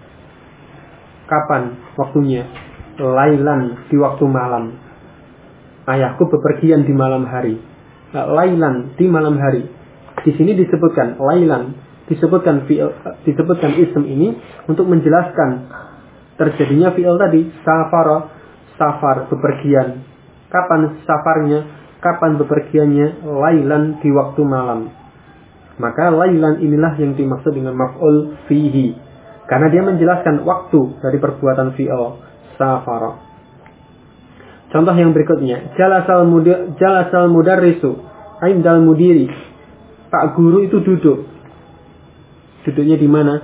[SPEAKER 1] kapan waktunya? Lailan, di waktu malam. Ayahku bepergian di malam hari. Lailan, di malam hari. Di sini disebutkan lailan, disebutkan fi'il, disebutkan ism ini untuk menjelaskan terjadinya fi'il tadi, safara, safar, bepergian. Kapan safarnya? Kapan bepergiannya? Lailan, di waktu malam. Maka lailan inilah yang dimaksud dengan maf'ul fihi, karena dia menjelaskan waktu dari perbuatan fi'il safara. Contoh yang berikutnya, jalasal mudarrisu indal mudiri. Pak guru itu duduk. Duduknya di mana?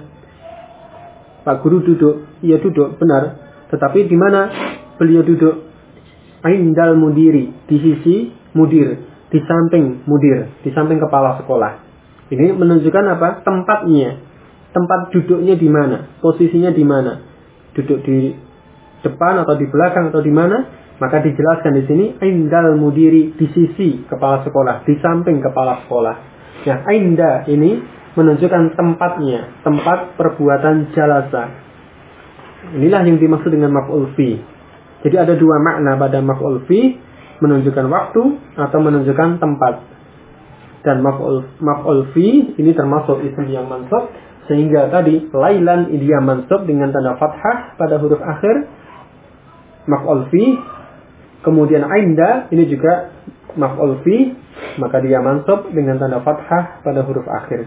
[SPEAKER 1] Pak guru duduk. Iya, duduk, benar. Tetapi di mana beliau duduk? Indal mudiri, di sisi mudir, di samping mudir, di samping kepala sekolah. Ini menunjukkan apa? Tempatnya. Tempat duduknya di mana? Posisinya di mana? Duduk di depan atau di belakang atau di mana? Maka dijelaskan di sini indal mudiri, di sisi kepala sekolah, di samping kepala sekolah. Nah, inda ini menunjukkan tempatnya, tempat perbuatan jalasa. Inilah yang dimaksud dengan maf'ul fi. Jadi ada dua makna pada maf'ul fi, menunjukkan waktu atau menunjukkan tempat. Dan maf'ul fi ini termasuk isim yang mansub, sehingga tadi lailan dia mansub dengan tanda fathah pada huruf akhir. Maf'ul fi. Kemudian inda ini juga maf'ul fi, maka dia mansub dengan tanda fathah pada huruf akhir.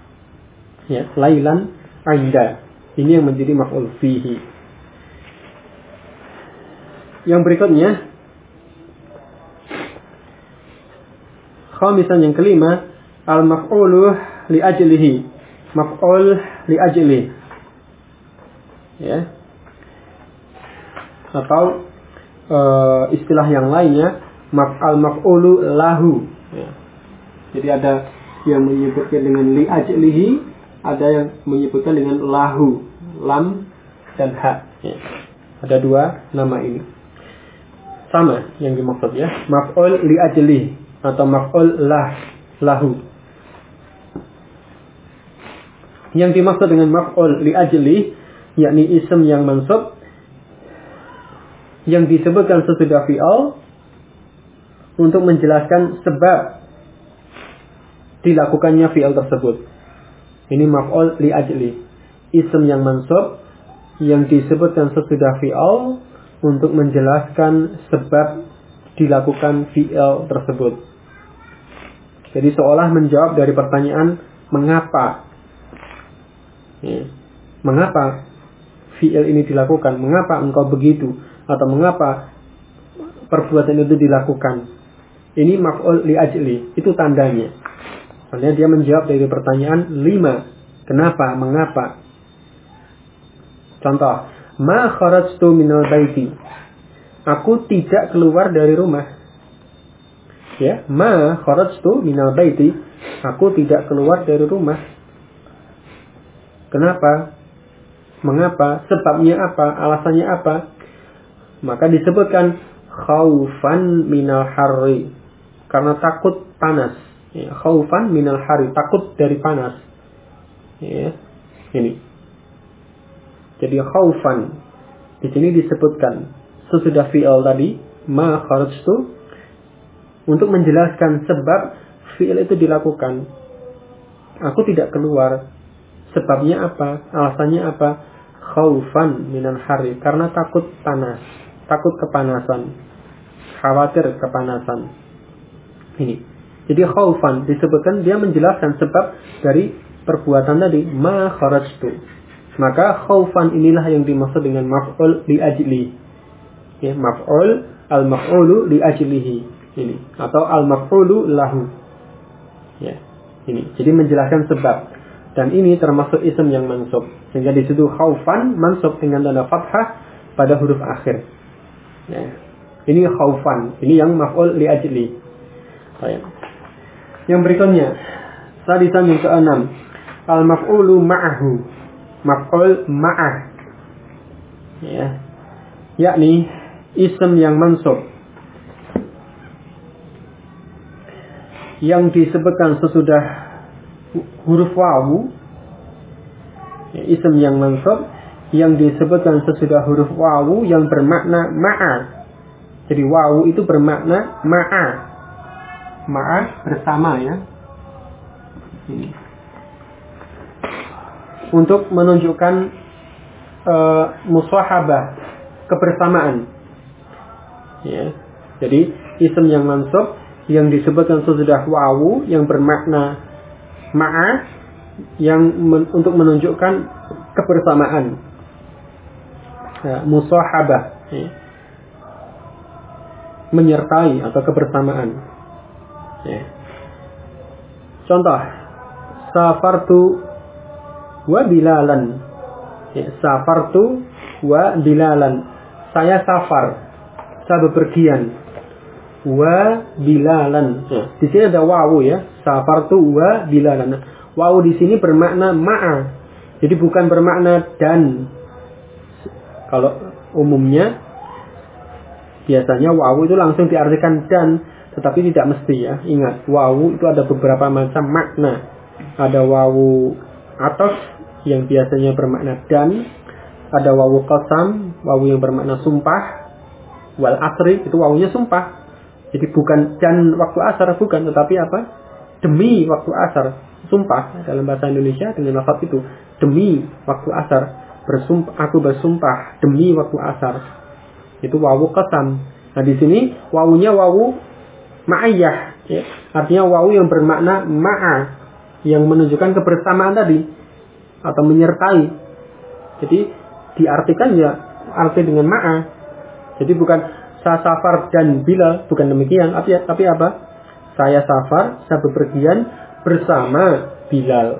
[SPEAKER 1] Ya, lailan inda. Ini yang menjadi maf'ul fihi. Yang berikutnya, khamisan yang kelima, al-maf'ulu li ajlihi. Maf'ul li ajlihi. Ya. Atau istilah yang lainnya al-maf'ulu lahu, ya. Jadi ada yang menyebutkan dengan li ajlihi, ada yang menyebutkan dengan lahu, lam dan ha, ya. Ada dua nama ini sama yang dimaksud, ya, maf'ul li ajlihi atau maf'ul lahu. Yang dimaksud dengan maf'ul li ajlihi yakni ism yang mansub yang disebutkan sesudah fi'al untuk menjelaskan sebab dilakukannya fi'al tersebut. Ini maf'ul li ajli, ism yang mansub yang disebutkan sesudah fi'al untuk menjelaskan sebab dilakukan fi'al tersebut. Jadi seolah menjawab dari pertanyaan mengapa, ya, mengapa fi'il ini dilakukan, mengapa engkau begitu, atau mengapa perbuatan itu dilakukan. Ini maf'ul li ajli, itu tandanya. Artinya dia menjawab dari pertanyaan 5, kenapa, mengapa. Contoh, ma kharajtu minal baiti. Aku tidak keluar dari rumah. Ya, ma kharajtu minal baiti. Aku tidak keluar dari rumah. Kenapa? Mengapa? Sebabnya apa? Alasannya apa? Maka disebutkan khaufan minal harri. Karena takut panas. Ya, khaufan minal harri, takut dari panas. Ya, ini. Jadi khaufan di sini disebutkan sesudah fi'il tadi ma kharajtu untuk menjelaskan sebab fi'il itu dilakukan. Aku tidak keluar. Sebabnya apa? Alasannya apa? Khaufan minal hari, karena takut panas, takut kepanasan, khawatir kepanasan. Ini. Jadi khaufan disebutkan dia menjelaskan sebab dari perbuatan tadi ma kharajtu. Maka khaufan inilah yang dimaksud dengan maf'ul li ajli. Ya, maf'ul al-maf'ulu li ajlihi. Ini atau al-maf'ulu lahu. Ya, ini. Jadi menjelaskan sebab. Dan ini termasuk isim yang mansub. Sehingga di situ khaufan mansub dengan tanda fathah pada huruf akhir. Ya. Ini khaufan, ini yang maf'ul li ajli. Baik. Yang berikutnya, sadisan yang ke-6, al-maf'ulu ma'ahu. Maf'ul ma'ah, ya, yakni isim yang mansub yang disebutkan sesudah huruf wawu. Ya, isim yang mansub yang disebutkan sesudah huruf wawu yang bermakna ma'a. Jadi wawu itu bermakna ma'a, ma'a bersama, ya. Ini untuk menunjukkan musahabah, kebersamaan. Ya. Jadi isim yang mansub yang disebutkan sesudah wawu yang bermakna ma'a yang untuk menunjukkan kebersamaan. Ya, musahabah, ya. Menyertai atau kebersamaan. Ya. Contoh, safartu wa bilalan. Ya, safartu wa bilalan. Saya safar, saya bepergian. Wa bilalan. Ya, di sini ada wawu, ya. Safartu wa bilalan. Wawu di sini bermakna ma'a. Jadi bukan bermakna dan. Kalau umumnya biasanya wawu itu langsung diartikan dan, tetapi tidak mesti, ya. Ingat, wawu itu ada beberapa macam makna. Ada wawu atas yang biasanya bermakna dan, ada wawu qasam, wawu yang bermakna sumpah, wal asri itu wawunya sumpah. Jadi bukan dan waktu asar, bukan, tetapi apa? Demi waktu asar, sumpah dalam bahasa Indonesia dengan lafaz itu, demi waktu asar, bersumpah, aku bersumpah demi waktu asar. Itu wawu qasam. Nah, di sini wawunya wawu ma'iyah, ya. Artinya wawu yang bermakna ma'a, yang menunjukkan kebersamaan tadi atau menyertai. Jadi diartikan ya arti dengan ma'a. Jadi bukan saya safar dan Bilal, bukan demikian. Tapi apa? Saya safar, saya bepergian bersama Bilal.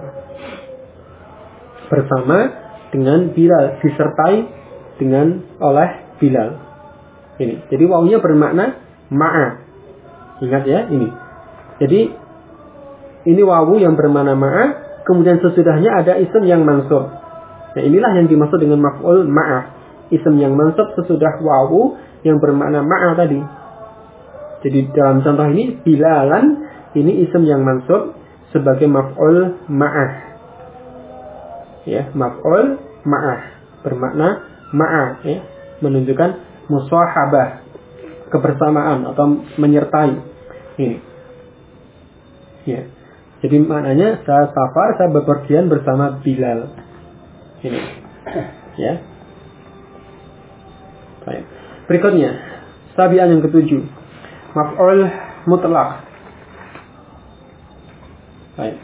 [SPEAKER 1] Bersama dengan Bilal, disertai dengan oleh Bilal. Ini. Jadi wawunya bermakna ma'a. Ingat, ya, ini. Jadi ini wawu yang bermakna ma'a. Kemudian sesudahnya ada isim yang mansub. Nah, inilah yang dimaksud dengan maf'ul ma'ah. Isim yang mansub sesudah wawu yang bermakna ma'a tadi. Jadi dalam contoh ini bilalan, ini isim yang mansub sebagai maf'ul ma'ah. Ya, maf'ul ma'ah bermakna ma'a, ya, menunjukkan musahabah, kebersamaan atau menyertai. Ini. Ya. Jadi maknanya saya safar, saya bepergian bersama Bilal. Ini, ya. Baik. Berikutnya, sabian yang ke-7, maf'ul mutlaq. Baik.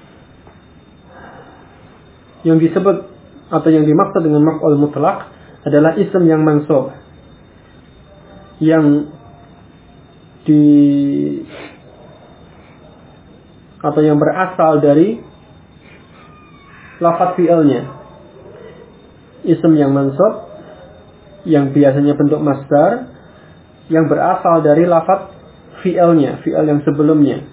[SPEAKER 1] Yang disebut atau yang dimaksud dengan maf'ul mutlaq adalah isim yang mansub yang atau yang berasal dari lafaz fi'ilnya. Ism yang mansub yang biasanya bentuk masdar yang berasal dari lafaz fi'ilnya, fi'il yang sebelumnya.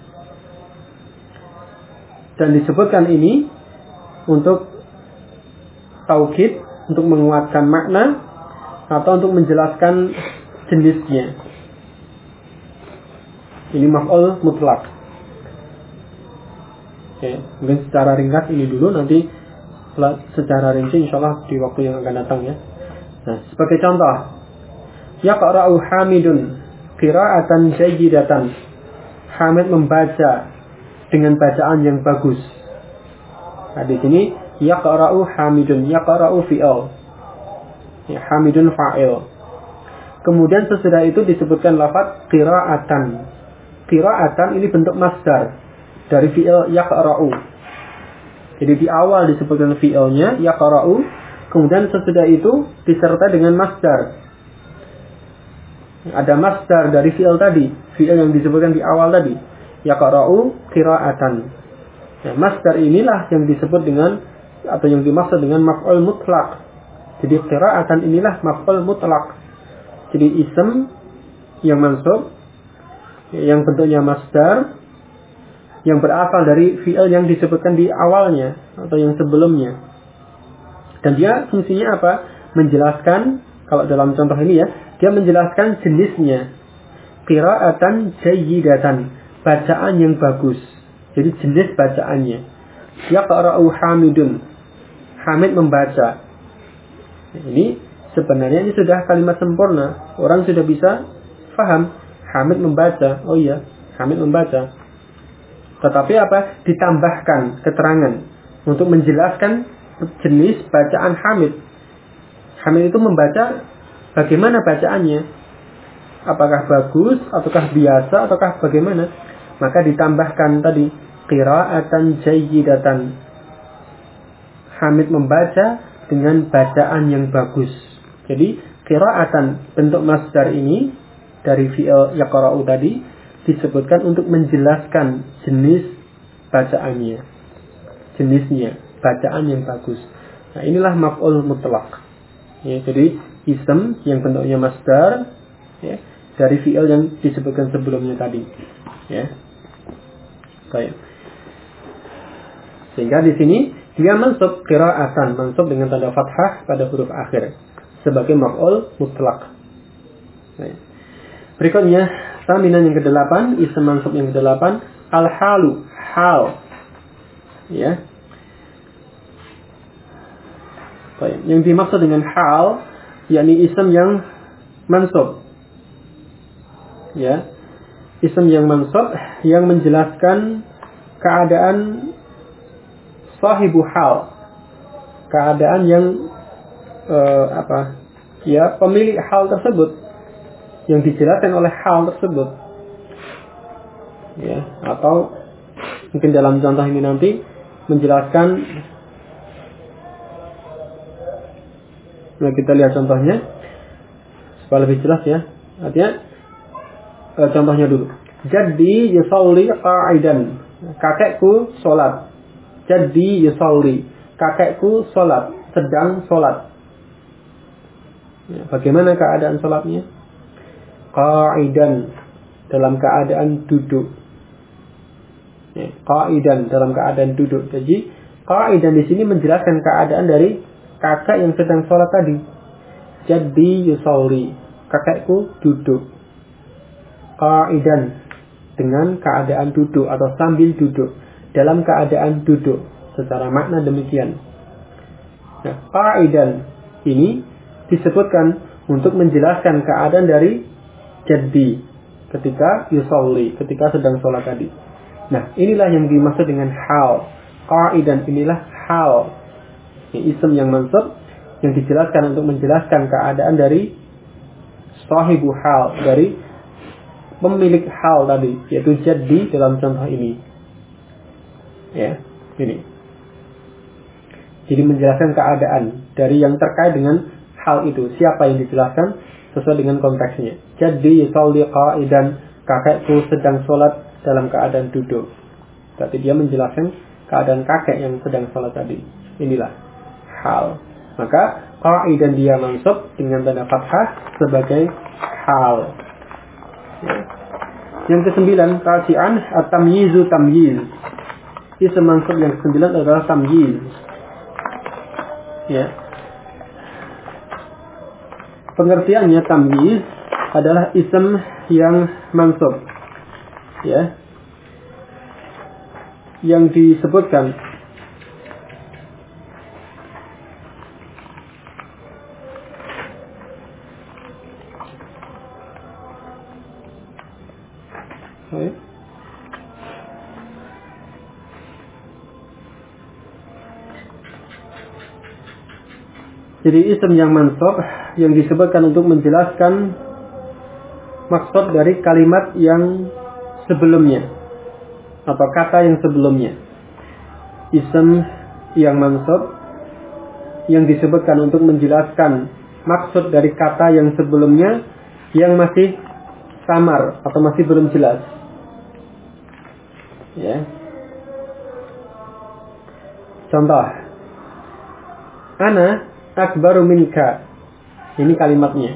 [SPEAKER 1] Dan disebutkan ini untuk taukid, untuk menguatkan makna atau untuk menjelaskan jenisnya. Ini maf'ul mutlak. Oke, mungkin secara ringkas ini dulu, nanti secara rinci insyaallah di waktu yang akan datang ya. Nah, sebagai contoh, yaqra'u Hamidun qira'atan jayyidatan. Hamid membaca dengan bacaan yang bagus. Nah, di sini yaqra'u Hamidun, yaqra'u fi'il. Ya, Hamidun fa'il. Kemudian sesudah itu disebutkan lafaz qira'atan. Qira'atan ini bentuk masdar dari fi'il yaqra'u. Jadi di awal disebutkan fi'ilnya yaqra'u. Kemudian sesudah itu disertai dengan masdar. Ada masdar dari fi'il tadi, fi'il yang disebutkan di awal tadi, yaqra'u qira'atan. Nah, masdar inilah yang disebut dengan atau yang dimaksud dengan maf'ul mutlak. Jadi qira'atan inilah maf'ul mutlak. Jadi ism yang mansub yang bentuknya masdar yang berasal dari fi'il yang disebutkan di awalnya atau yang sebelumnya. Dan dia fungsinya apa? Menjelaskan, kalau dalam contoh ini ya, dia menjelaskan jenisnya. Qira'atan jayyidatan, bacaan yang bagus. Jadi jenis bacaannya. Yaqra'u Hamidun, Hamid membaca. Ini sebenarnya ini sudah kalimat sempurna. Orang sudah bisa faham. Hamid membaca. Oh iya, Hamid membaca. Tetapi apa? Ditambahkan keterangan untuk menjelaskan jenis bacaan Hamid. Hamid itu membaca bagaimana bacaannya? Apakah bagus, ataukah biasa, ataukah bagaimana? Maka ditambahkan tadi qira'atan jayyidatan. Hamid membaca dengan bacaan yang bagus. Jadi qira'atan bentuk masdar ini dari fi'il yaqra'u tadi disebutkan untuk menjelaskan jenis bacaannya, jenisnya, bacaan yang bagus. Nah, inilah maf'ul mutlak. Ya, jadi ism yang bentuknya masdar ya, dari fi'il yang disebutkan sebelumnya tadi. Ya. Baik. Sehingga di sini dia mansub qira'atan, mansub dengan tanda fathah pada huruf akhir sebagai maf'ul mutlak. Baik. Berikutnya saminan yang ke-8, ism mansub yang ke-8, al-halu, hal. Ya. Yang dimaksud dengan hal yakni ism yang mansub. Ya. Ism yang mansub yang menjelaskan keadaan sahibu hal. Keadaan yang ya, pemilik hal tersebut yang dijelaskan oleh hal tersebut. Ya, atau mungkin dalam contoh ini nanti menjelaskan. Nah, kita lihat contohnya supaya lebih jelas ya. Artinya contohnya dulu. Jadi yusalli qa'idan. Kakekku salat. Jadi yusalli. Kakekku salat, sedang salat. Ya, bagaimana keadaan salatnya? Qa'idan, dalam keadaan duduk. Ya, qa'idan, dalam keadaan duduk. Jadi qa'idan di sini menjelaskan keadaan dari kakek yang sedang sholat tadi. Jadi yusalli, kakekku duduk. Qa'idan, dengan keadaan duduk atau sambil duduk, dalam keadaan duduk, secara makna demikian. Nah, qa'idan ini disebutkan untuk menjelaskan keadaan dari jadi ketika yusalli, ketika sedang sholat tadi. Nah, inilah yang dimaksud dengan hal. Qa'idan inilah hal. Ism yang mansub yang dijelaskan untuk menjelaskan keadaan dari sahibu hal, dari pemilik hal tadi, yaitu jadi dalam contoh ini. Ya, ini. Jadi menjelaskan keadaan dari yang terkait dengan hal itu, siapa yang dijelaskan sesuai dengan konteksnya. Jadi yusalli qa'idan, kakekku sedang sholat dalam keadaan duduk. Berarti dia menjelaskan keadaan kakek yang sedang sholat tadi. Inilah hal. Maka qaidan dia mansub dengan tanda fathah sebagai hal. Ya. Yang ke-9 tasi'an at-tamyizu tamyiz. Isim mansub yang ke-9 adalah tamyiz. Ya. Pengertiannya tamyiz adalah isim yang mansub. Ya. Yang disebutkan jadi isim yang mansub yang disebutkan untuk menjelaskan maksud dari kalimat yang sebelumnya atau kata yang sebelumnya. Isim yang mansub yang disebutkan untuk menjelaskan maksud dari kata yang sebelumnya yang masih samar atau masih belum jelas. Ya. Contoh, ana akbaru minka. Ini kalimatnya.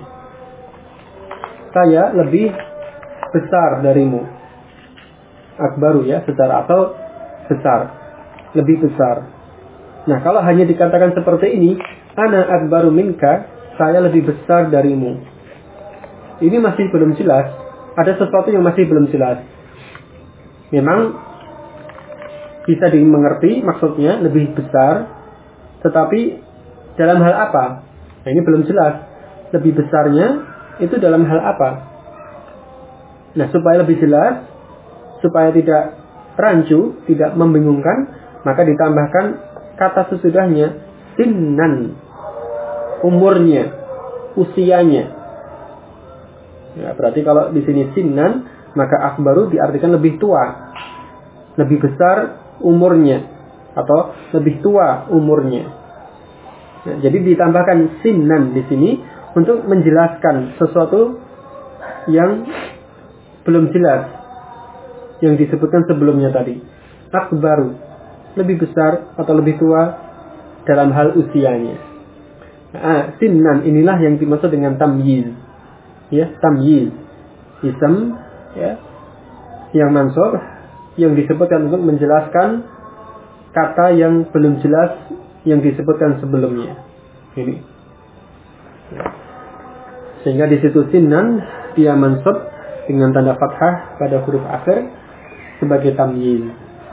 [SPEAKER 1] Saya lebih besar darimu. Akbaru ya, besar atau besar. Lebih besar. Nah, kalau hanya dikatakan seperti ini, ana akbaru minka, saya lebih besar darimu. Ini masih belum jelas. Ada sesuatu yang masih belum jelas. Memang bisa dimengerti maksudnya lebih besar, tetapi dalam hal apa? Nah, ini belum jelas. Lebih besarnya itu dalam hal apa? Nah, supaya lebih jelas, supaya tidak rancu, tidak membingungkan, maka ditambahkan kata sesudahnya sinnan, umurnya, usianya. Ya, berarti kalau di sini sinnan, maka akbaru diartikan lebih tua, lebih besar umurnya, atau lebih tua umurnya. Nah, jadi ditambahkan sinnan di sini untuk menjelaskan sesuatu yang belum jelas yang disebutkan sebelumnya tadi. Akbaru, lebih besar atau lebih tua dalam hal usianya. Nah, sinnan inilah yang dimaksud dengan tamyiz. Ya, tamyiz. Ism ya, yang mansub yang disebutkan untuk menjelaskan kata yang belum jelas yang disebutkan sebelumnya. Ini. Ya. Sehingga di situ sinnan dia mansub dengan tanda fathah pada huruf akhir sebagai tamyiz.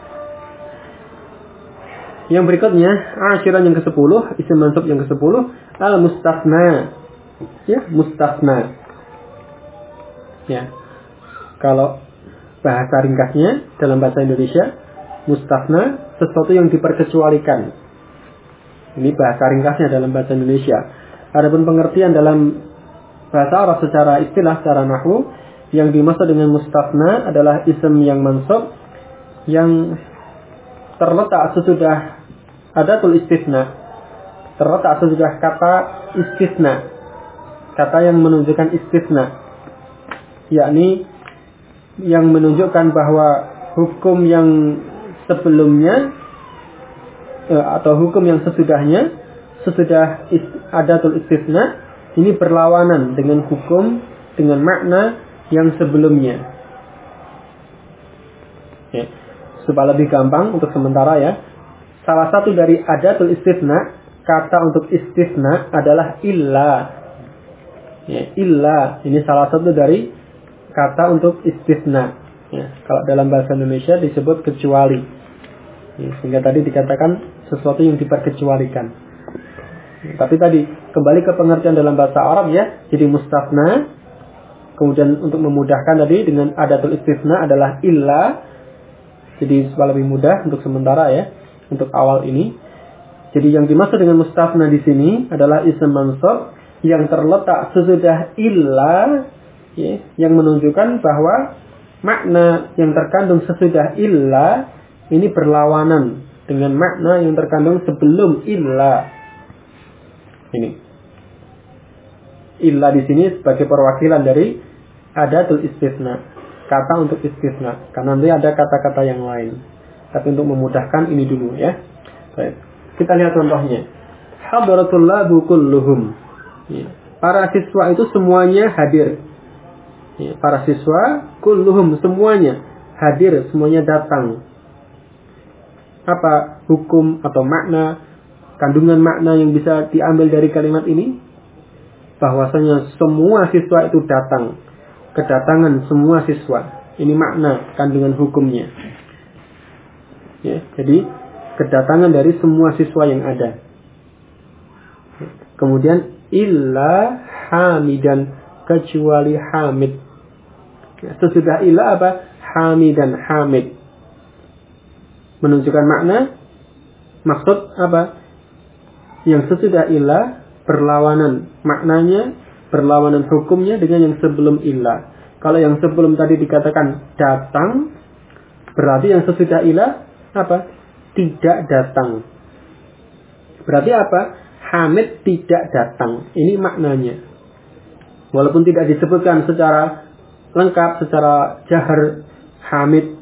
[SPEAKER 1] Yang berikutnya, asyiran yang ke-10, isim mansub yang ke-10, al-mustasna. Ya, mustasna. Ya. Kalau bahasa ringkasnya dalam bahasa Indonesia, mustasna sesuatu yang diperkecualikan. Ini bahasa ringkasnya dalam bahasa Indonesia. Adapun pengertian dalam bahasa Arab secara istilah, secara nahwu, yang dimaksud dengan mustasna adalah isim yang mansub yang terletak sesudah adatul istisna, terletak sesudah kata istisna, kata yang menunjukkan istisna, yakni yang menunjukkan bahwa hukum yang sebelumnya atau hukum yang sesudahnya, sesudah adatul istisna, ini berlawanan dengan hukum, dengan makna yang sebelumnya. Ya. Supaya lebih gampang untuk sementara ya, salah satu dari adatul istisna, kata untuk istisna adalah illa. Ya, illa ini salah satu dari kata untuk istisna. Ya, kalau dalam bahasa Indonesia disebut kecuali. Ya, sehingga tadi dikatakan sesuatu yang diperkecualikan. Ya, tapi tadi kembali ke pengertian dalam bahasa Arab ya, jadi mustasna. Kemudian untuk memudahkan tadi dengan adatul istisna adalah illa. Jadi supaya lebih mudah untuk sementara ya, untuk awal ini. Jadi yang dimaksud dengan mustasna di sini adalah isim mansub yang terletak sesudah illa, ya, yang menunjukkan bahwa makna yang terkandung sesudah illa ini berlawanan dengan makna yang terkandung sebelum illa. Ini illa di sini sebagai perwakilan dari adatul istisna, kata untuk istisna, karena nanti ada kata-kata yang lain. Tapi untuk memudahkan ini dulu ya. Baik. Kita lihat contohnya. hadaratul labu kulluhum. Ya. Para siswa itu semuanya hadir. Ya. Para siswa kulluhum semuanya hadir, semuanya datang. Apa hukum atau makna, kandungan makna yang bisa diambil dari kalimat ini? Bahwasanya semua siswa itu datang. Kedatangan semua siswa. Ini makna kandungan hukumnya. Ya, jadi kedatangan dari semua siswa yang ada. Kemudian illa hamidan, kecuali hamid. Ya, sesudah illa apa? Hamidan, hamid. Menunjukkan makna, maksud apa? Yang sesudah illa berlawanan maknanya, berlawanan hukumnya dengan yang sebelum illa. Kalau yang sebelum tadi dikatakan datang, berarti yang sesudah illa apa? Tidak datang. Berarti apa? Hamid tidak datang. Ini maknanya. Walaupun tidak disebutkan secara lengkap, secara jahar, Hamid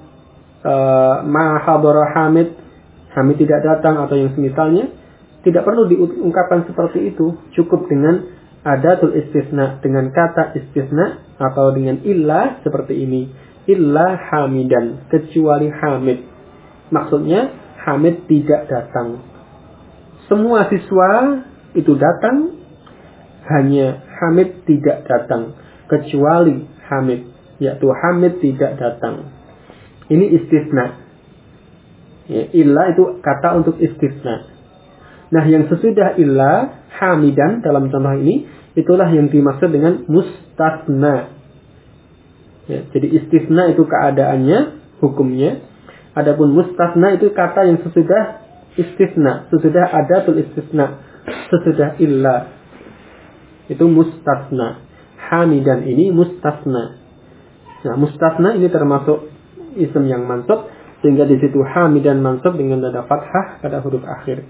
[SPEAKER 1] ma hadara Hamid, Hamid tidak datang atau yang semisalnya, tidak perlu diungkapkan seperti itu. Cukup dengan adatul istisna, dengan kata istisna atau dengan illa seperti ini. Illa hamidan, kecuali Hamid. Maksudnya Hamid tidak datang. Semua siswa itu datang, hanya Hamid tidak datang. Kecuali Hamid, yaitu Hamid tidak datang. Ini istisna. Ya, illa itu kata untuk istisna. Nah, yang sesudah illa, hamidan dalam contoh ini, itulah yang dimaksud dengan mustasna. Ya, jadi istisna itu keadaannya, hukumnya. Adapun mustasna itu kata yang sesudah istisna, sesudah adatul istisna, sesudah illa. Itu mustasna. Hamidan ini mustasna. Nah, mustasna ini termasuk isim yang mansub, sehingga di situ hamidan mansub dengan tanda fathah pada huruf akhir.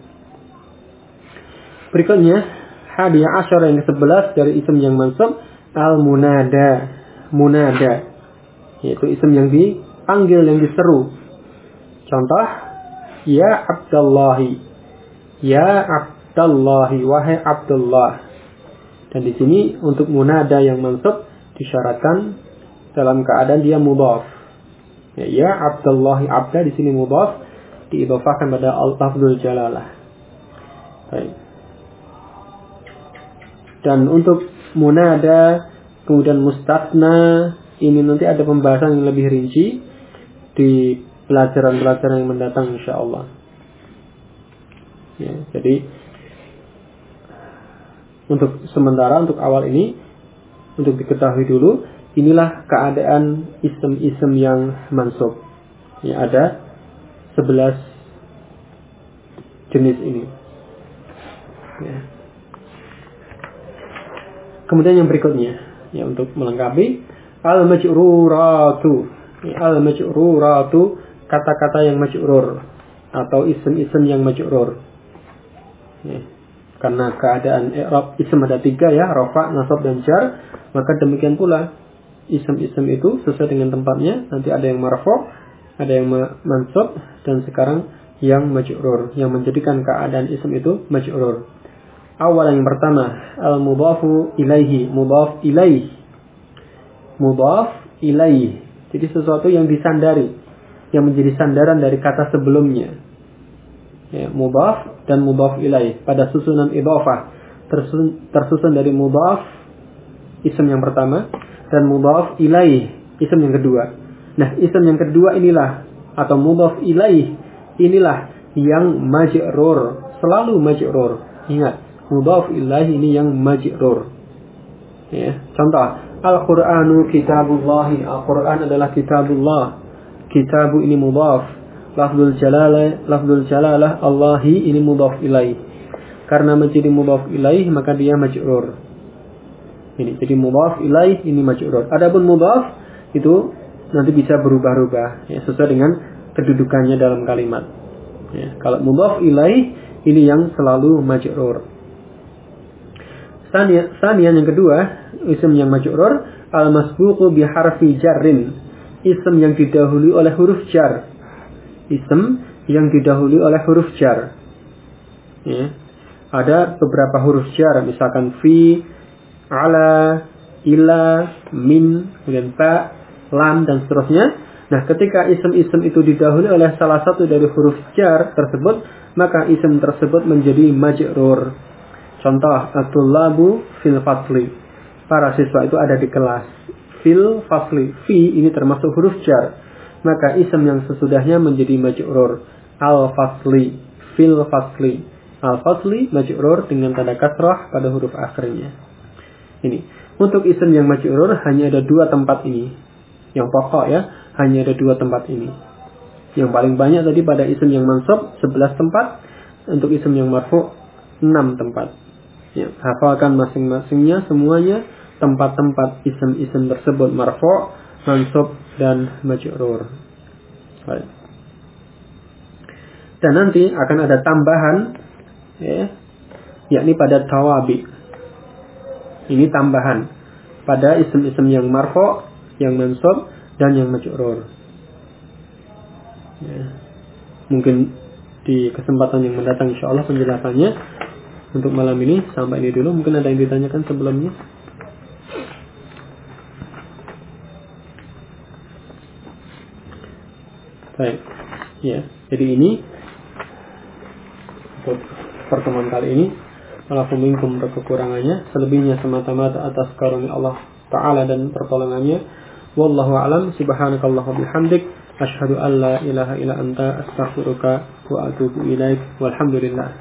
[SPEAKER 1] Berikutnya, hadiyah asyara yang ke-11 dari isim yang mansub, al-munada. Munada, yaitu isim yang dipanggil, yang diseru. Contoh, ya Abdallahi. Ya Abdallahi, wahai Abdullah. Dan di sini untuk munada yang mansub disyaratkan dalam keadaan dia mudhaf. Ya Abdullahi, abda di sini mudhaf, diidhafahkan pada al-lafzul jalalah. Baik. Dan untuk munada kemudian mustasna ini nanti ada pembahasan yang lebih rinci di pelajaran-pelajaran yang mendatang insyaallah. Ya, jadi untuk sementara, untuk awal ini, untuk diketahui dulu, inilah keadaan isim-isim yang mansub. Ya, ada 11 jenis ini. Ya. Kemudian yang berikutnya, ya, untuk melengkapi, al-majruratu. Ya, al-majruratu, kata-kata yang majrur atau isim-isim yang majrur. Ya. Karena keadaan i'rab isim ada 3 ya, rafa, nasab dan jar, maka demikian pula isim-isim itu sesuai dengan tempatnya. Nanti ada yang marfu', ada yang mansub, dan sekarang yang majrur, yang menjadikan keadaan isim itu majrur. Awal yang pertama, al-mudhafu ilaihi, mudhaf ilaih. Mudhaf ilaih. Jadi sesuatu yang disandari, yang menjadi sandaran dari kata sebelumnya. Ya, mudhaf dan mudhaf ilaih pada susunan idhafah tersusun dari mudhaf isim yang pertama dan mudhaf ilaih isim yang kedua. Nah, isim yang kedua inilah atau mudhaf ilaih inilah yang majrur, selalu majrur. Ingat, mudhaf ilaih ini yang majrur. Ya, contoh, Al-Qur'anu kitabullahi. Al-Qur'an adalah kitabullah. Kitabu ini mudhaf. Lafzul jalalah Allahi ini mudhaf ilaih. Karena menjadi mudhaf ilaih maka dia majrur. Ini jadi mudhaf ilaih ini majrur. Adapun mudhaf itu nanti bisa berubah-ubah ya, sesuai dengan kedudukannya dalam kalimat. Ya, kalau mudhaf ilaih ini yang selalu majrur. Sanian yang kedua, isim yang majrur, al-masbuqu bi harfi jarrin. Isim yang didahului oleh huruf jar. Isim yang didahului oleh huruf jar. Ya. ada beberapa huruf jar, misalkan fi, ala, ila, min, kemudian ta, lam, dan seterusnya. Nah, ketika isim-isim itu didahului oleh salah satu dari huruf jar tersebut, maka isim tersebut menjadi majrur. Contoh, at-tullabu fil fasli. Para siswa itu ada di kelas. Fil fasli. Fi ini termasuk huruf jar. Maka isim yang sesudahnya menjadi majrur. Al-fasli. Fil fasli. Al-fasli majrur dengan tanda kasrah pada huruf akhirnya. Ini. Untuk isim yang majrur hanya ada 2 tempat ini. Yang pokok ya, hanya ada 2 tempat ini. Yang paling banyak tadi pada isim yang mansub 11 tempat. Untuk isim yang marfu 6 tempat. Ya, hafalkan masing-masingnya semuanya tempat-tempat isim-isim tersebut marfu', mansub, dan majrur. Baik. Dan nanti akan ada tambahan, ya, yakni pada tawabi. Ini tambahan pada isim-isim yang marfu', yang mansub, dan yang majrur. Ya. Mungkin di kesempatan yang mendatang insyaallah penjelasannya. Untuk malam ini sampai ini dulu. Mungkin ada yang ditanyakan sebelumnya. Baik. Ya, jadi ini untuk pertemuan kali ini. Walaupun minkum kekurangannya, selebihnya semata-mata atas karunia Allah Ta'ala dan pertolongannya. Wallahu a'lam. Subhanakallahu bihamdik, asyhadu an la ilaha illa anta, astaghfiruka wa atubu ilaik. Walhamdulillah.